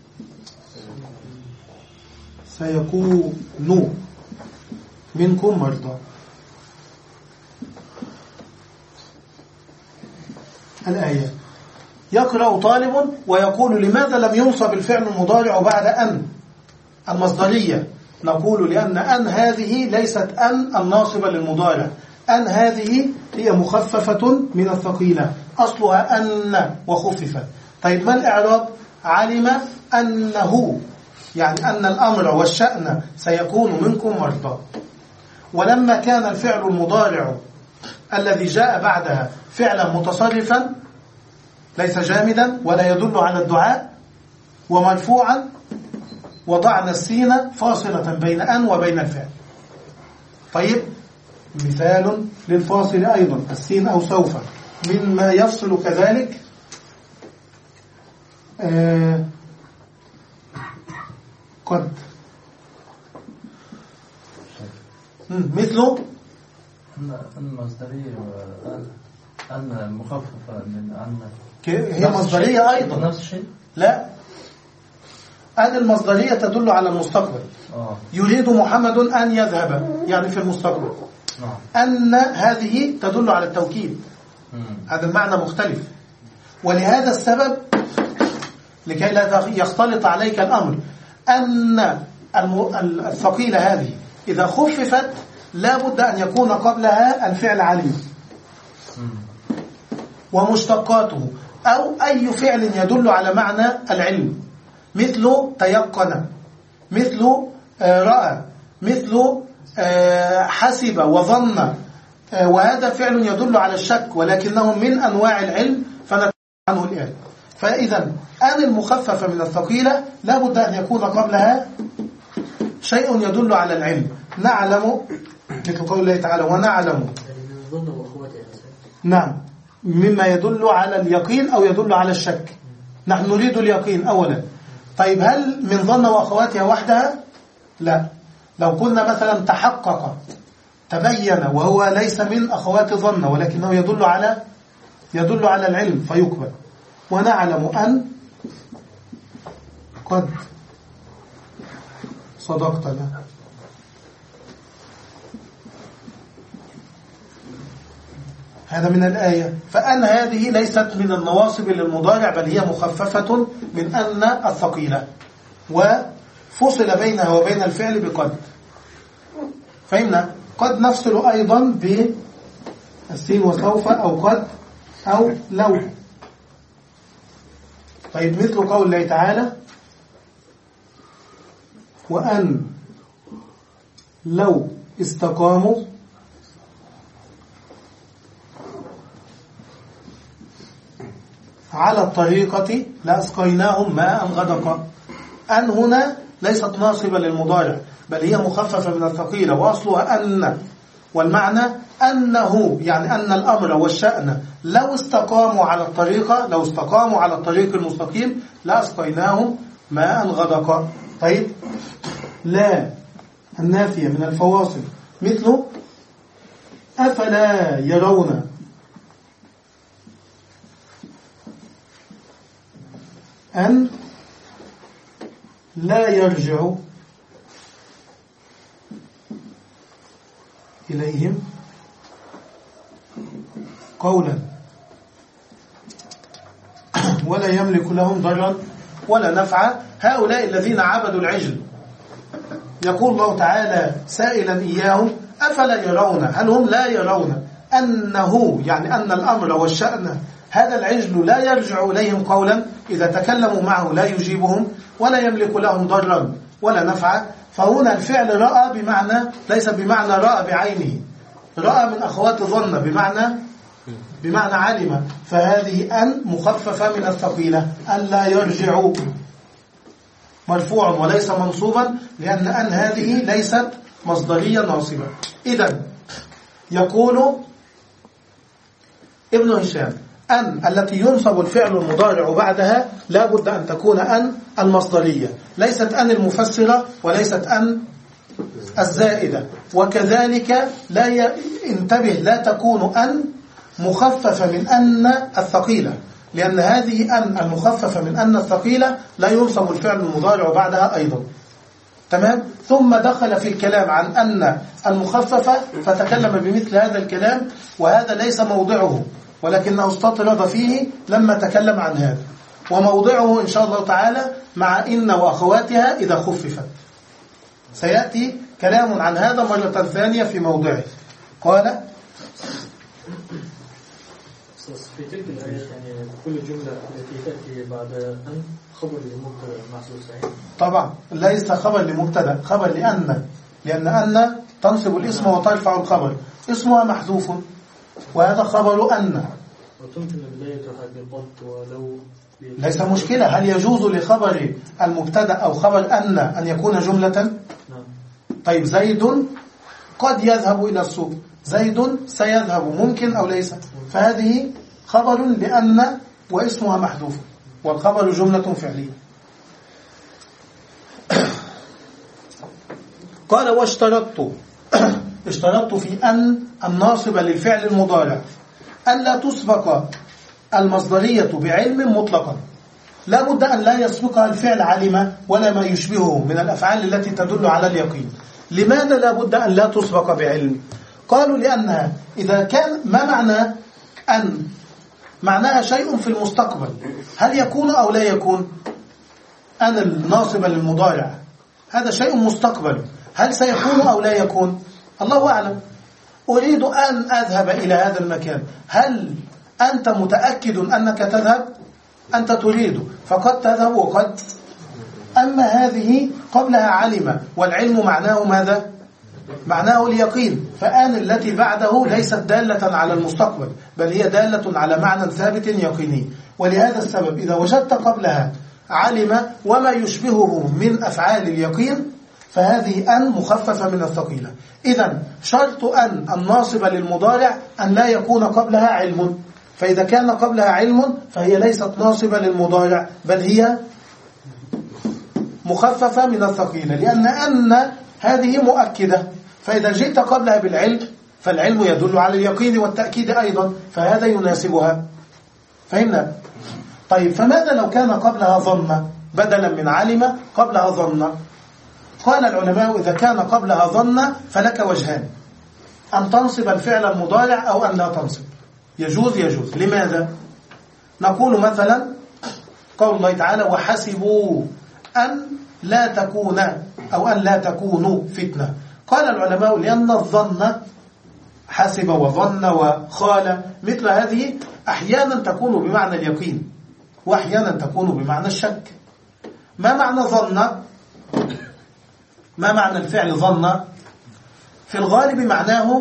C: سيكون منكم مرضى. الآية يقرأ طالب ويقول لماذا لم ينصب الفعل المضارع بعد أن المصدرية؟ نقول لأن أن هذه ليست أن الناصبة للمضارع، أن هذه هي مخففة من الثقيلة، أصلها أن وخففت. طيب ما الإعراب؟ علم أنه، يعني أن الأمر والشأن سيكون منكم مرضى. ولما كان الفعل المضارع الذي جاء بعدها فعلا متصرفا ليس جامدا ولا يدل على الدعاء ومرفوعا، وضعنا السين فاصلة بين أن وبين الفعل. طيب مثال للفاصل أيضا السين أو سوف. مما يفصل كذلك آه قد، مثله
D: أن المصدرية أن مخففة من أن
C: هي مصدرية أيضا
D: نفس الشيء.
C: لا، أن المصدرية تدل على المستقبل. آه. يريد محمد أن يذهب، يعني في المستقبل. آه. أن هذه تدل على التوكيد. مم. هذا المعنى مختلف، ولهذا السبب لكي لا يختلط عليك الأمر أن الثقيلة هذه إذا خففت لا بد أن يكون قبلها الفعل علم ومشتقاته أو أي فعل يدل على معنى العلم، مثل تيقن، مثل رأى، مثل حسب وظن، وهذا فعل يدل على الشك ولكنه من أنواع العلم فنتكلم عنه الآن. فإذا أن المخففة من الثقيلة لا بد أن يكون قبلها شيء يدل على العلم. نعلم، مثل قول الله تعالى ونعلم، نعم، مما يدل على اليقين أو يدل على الشك. نحن نريد اليقين أولا. طيب هل من ظن وأخواتها وحدها؟ لا. لو قلنا مثلا تحقق، تبين، وهو ليس من أخوات ظن ولكنه يدل على يدل على العلم فيقبل. ونعلم أن قد صدقتنا. هذا من الآية. فأن هذه ليست من النواصب للمضارع بل هي مخففة من أن الثقيلة، وفصل بينها وبين الفعل بقد. فإن قد نفصل أيضا بالسين وسوف أو قد أو لو. طيب مثل قول الله تعالى وأن لو استقاموا على الطريقة لأسقيناهم ماء غدقا. أن هنا ليست ناصبة للمضارع بل هي مخففة من الثقيلة وأصلها أن، والمعنى أنه يعني أن الأمر والشأن لو استقاموا على الطريقة لو استقاموا على الطريق المستقيم لأسقيناهم ماء غدقا. طيب لا، النافية من الفواصل مثل أفلا يرون أن لا يرجع إليهم قولا ولا يملك لهم ضرا ولا نفعا هؤلاء الذين عبدوا العجل. يقول الله تعالى سائلا إياهم أفلا يرون، هل هم لا يرون أنه يعني أن الأمر والشأن هذا العجل لا يرجع إليهم قولا، إذا تكلموا معه لا يجيبهم ولا يملك لهم ضرا ولا نفعا. فهنا الفعل رأى بمعنى ليس بمعنى رأى بعينه، رأى من أخوات ظن بمعنى بمعنى علم، فهذه أن مخففة من الثقيلة، أن لا يرجعوا مرفوع وليس منصوبا، لأن أن هذه ليست مصدرية ناصبة. إذن يقول ابن هشام أن التي ينصب الفعل المضارع بعدها لا بد أن تكون أن المصدرية، ليست أن المفسرة وليست أن الزائدة. وكذلك لا ينتبه لا تكون أن مخففة من أن الثقيلة، لأن هذه أن المخففة من أن الثقيلة لا ينصب الفعل المضارع بعدها أيضا. تمام. ثم دخل في الكلام عن أن المخففة فتكلم بمثل هذا الكلام، وهذا ليس موضعه ولكنه استطرد فيه لما تكلم عن هذا، وموضعه إن شاء الله تعالى مع إن وأخواتها إذا خففت. سيأتي كلام عن هذا مرة ثانية في موضعه. قال
E: في تلك الآية يعني كل جملة التي تأتي بعد أن خبر لمبتدأ محذوف صحيح؟ طبعا
C: ليس خبر لمبتدأ، خبر لأن، لأن أن تنصب الاسم وترفع الخبر، اسمها محذوف وهذا خبر أن.
E: وتمكن بدايتها بالضبط ولو
C: ليس مشكلة. هل يجوز لخبر المبتدأ أو خبر أن أن يكون جملة؟
E: نعم.
C: طيب زيد قد يذهب إلى السوق، زيد سيذهب، ممكن أو ليس؟ فهذه خبر لأن واسمها محذوف، والخبر جملة فعلية. قال واشترطت اشترطت في أن الناصب للفعل المضارع أن لا تسبق المصدرية بعلم مطلقا، لا بد أن لا يسبقها الفعل علم ولا ما يشبهه من الأفعال التي تدل على اليقين. لماذا لا بد أن لا تسبق بعلم؟ قالوا لأنها إذا كان ما معنى أن معناها شيء في المستقبل، هل يكون أو لا يكون؟ أن الناصبة للمضارع هذا شيء مستقبل، هل سيكون أو لا يكون؟ الله أعلم. أريد أن أذهب إلى هذا المكان، هل أنت متأكد أنك تذهب؟ أنت تريد فقد تذهب وقد. أما هذه قبلها علم، والعلم معناه ماذا؟ معناه اليقين، فآن التي بعده ليست دالة على المستقبل بل هي دالة على معنى ثابت يقيني. ولهذا السبب إذا وجدت قبلها علم وما يشبهه من أفعال اليقين فهذه أن مخففة من الثقيلة. إذن شرط أن الناصبة للمضارع أن لا يكون قبلها علم، فإذا كان قبلها علم فهي ليست ناصبة للمضارع بل هي مخففة من الثقيلة، لأن أن هذه مؤكدة، فإذا جئت قبلها بالعلم فالعلم يدل على اليقين والتأكيد أيضا، فهذا يناسبها. فهمنا؟ طيب فماذا لو كان قبلها ظن بدلا من علم قبلها ظن؟ قال العلماء إذا كان قبلها ظن فلك وجهان، أن تنصب الفعل المضارع أو أن لا تنصب. يجوز يجوز. لماذا؟ نقول مثلا قول الله تعالى وحسبوا أن لا تكون أو أن لا تكونوا فتنة. قال العلماء لأن الظن حسب وظن وخال مثل هذه أحيانا تكون بمعنى اليقين وأحيانا تكون بمعنى الشك. ما معنى ظن؟ ما معنى الفعل ظن؟ في الغالب معناه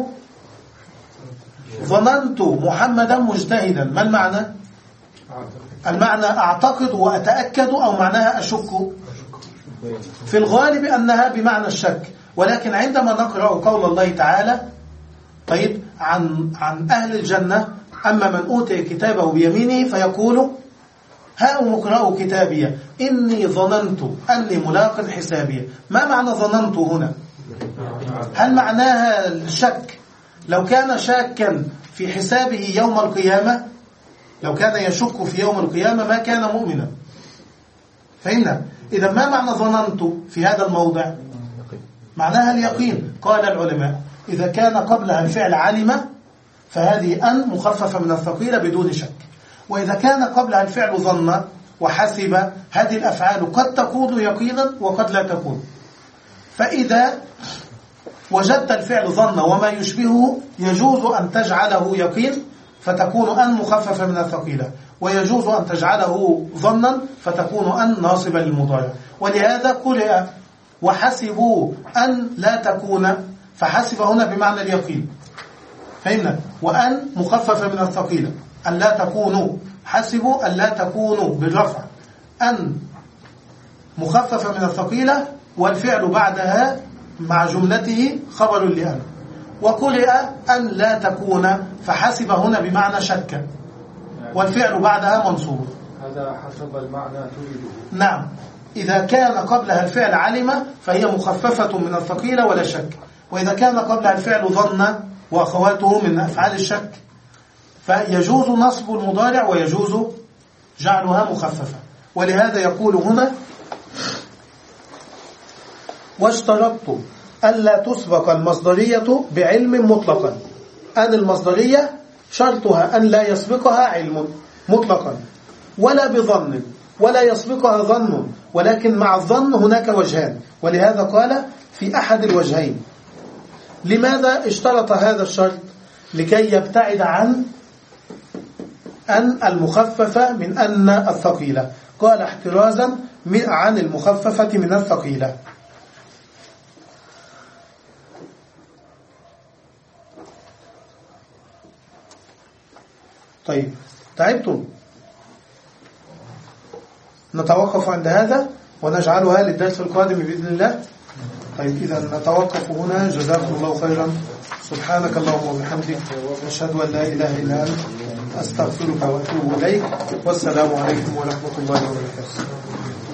C: ظننت محمدا مجتهدا. ما المعنى؟ المعنى أعتقد وأتأكد أو معناها أشك. في الغالب أنها بمعنى الشك، ولكن عندما نقرأ قول الله تعالى طيب عن عن أهل الجنة أما من أوتي كتابه بيمينه فيقول هاؤم اقرأوا كتابي إني ظننت أني ملاق حسابي. ما معنى ظننت هنا؟ هل معناها الشك لو كان شاكا في حسابه يوم القيامة؟ لو كان يشك في يوم القيامة ما كان مؤمنا. فهمنا؟ إذا ما معنى ظننت في هذا الموضع؟ معناها اليقين. قال العلماء إذا كان قبلها الفعل علم فهذه أن مخففة من الثقيلة بدون شك، وإذا كان قبلها الفعل ظن وحسب هذه الأفعال قد تكون يقينا وقد لا تكون. فإذا وجدت الفعل ظن وما يشبهه يجوز أن تجعله يقين فتكون أن مخففة من الثقيلة، ويجوز أن تجعله ظنا فتكون أن ناصبة للمضارع. ولهذا قرئ وحسبوا أن لا تكون، فحسب هنا بمعنى اليقين. فهمنا؟ وأن مخففة من الثقيلة، أن لا تكونوا، حسبوا أن لا تكونوا بالرفع، أن مخففة من الثقيلة والفعل بعدها مع جملته خبر لأن. وقرئ أن لا تكون فحسب هنا بمعنى شك والفعل بعدها منصوب.
H: هذا حسب المعنى تريده.
C: نعم، إذا كان قبلها الفعل علم فهي مخففة من الثقيلة ولا شك، وإذا كان قبلها الفعل ظن وأخواته من أفعال الشك فيجوز نصب المضارع ويجوز جعلها مخففة. ولهذا يقول هنا واشترطت ألا تسبق المصدرية بعلم مطلقا. أن المصدرية شرطها أن لا يسبقها علم مطلقا ولا بظن ولا يسبقها ظن، ولكن مع الظن هناك وجهان، ولهذا قال في أحد الوجهين. لماذا اشترط هذا الشرط؟ لكي يبتعد عن أن المخففة من أن الثقيلة، قال احترازا عن المخففة من الثقيلة. طيب تعبتم؟ نتوقف عند هذا ونجعلها للدرس القادم بإذن الله. طيب إذا نتوقف هنا. جزاكم الله خيرا. سبحانك اللهم وبحمدك أشهد أن لا إله إلا أنت أستغفرك وأتوب إليك. والسلام عليكم ورحمة الله وبركاته.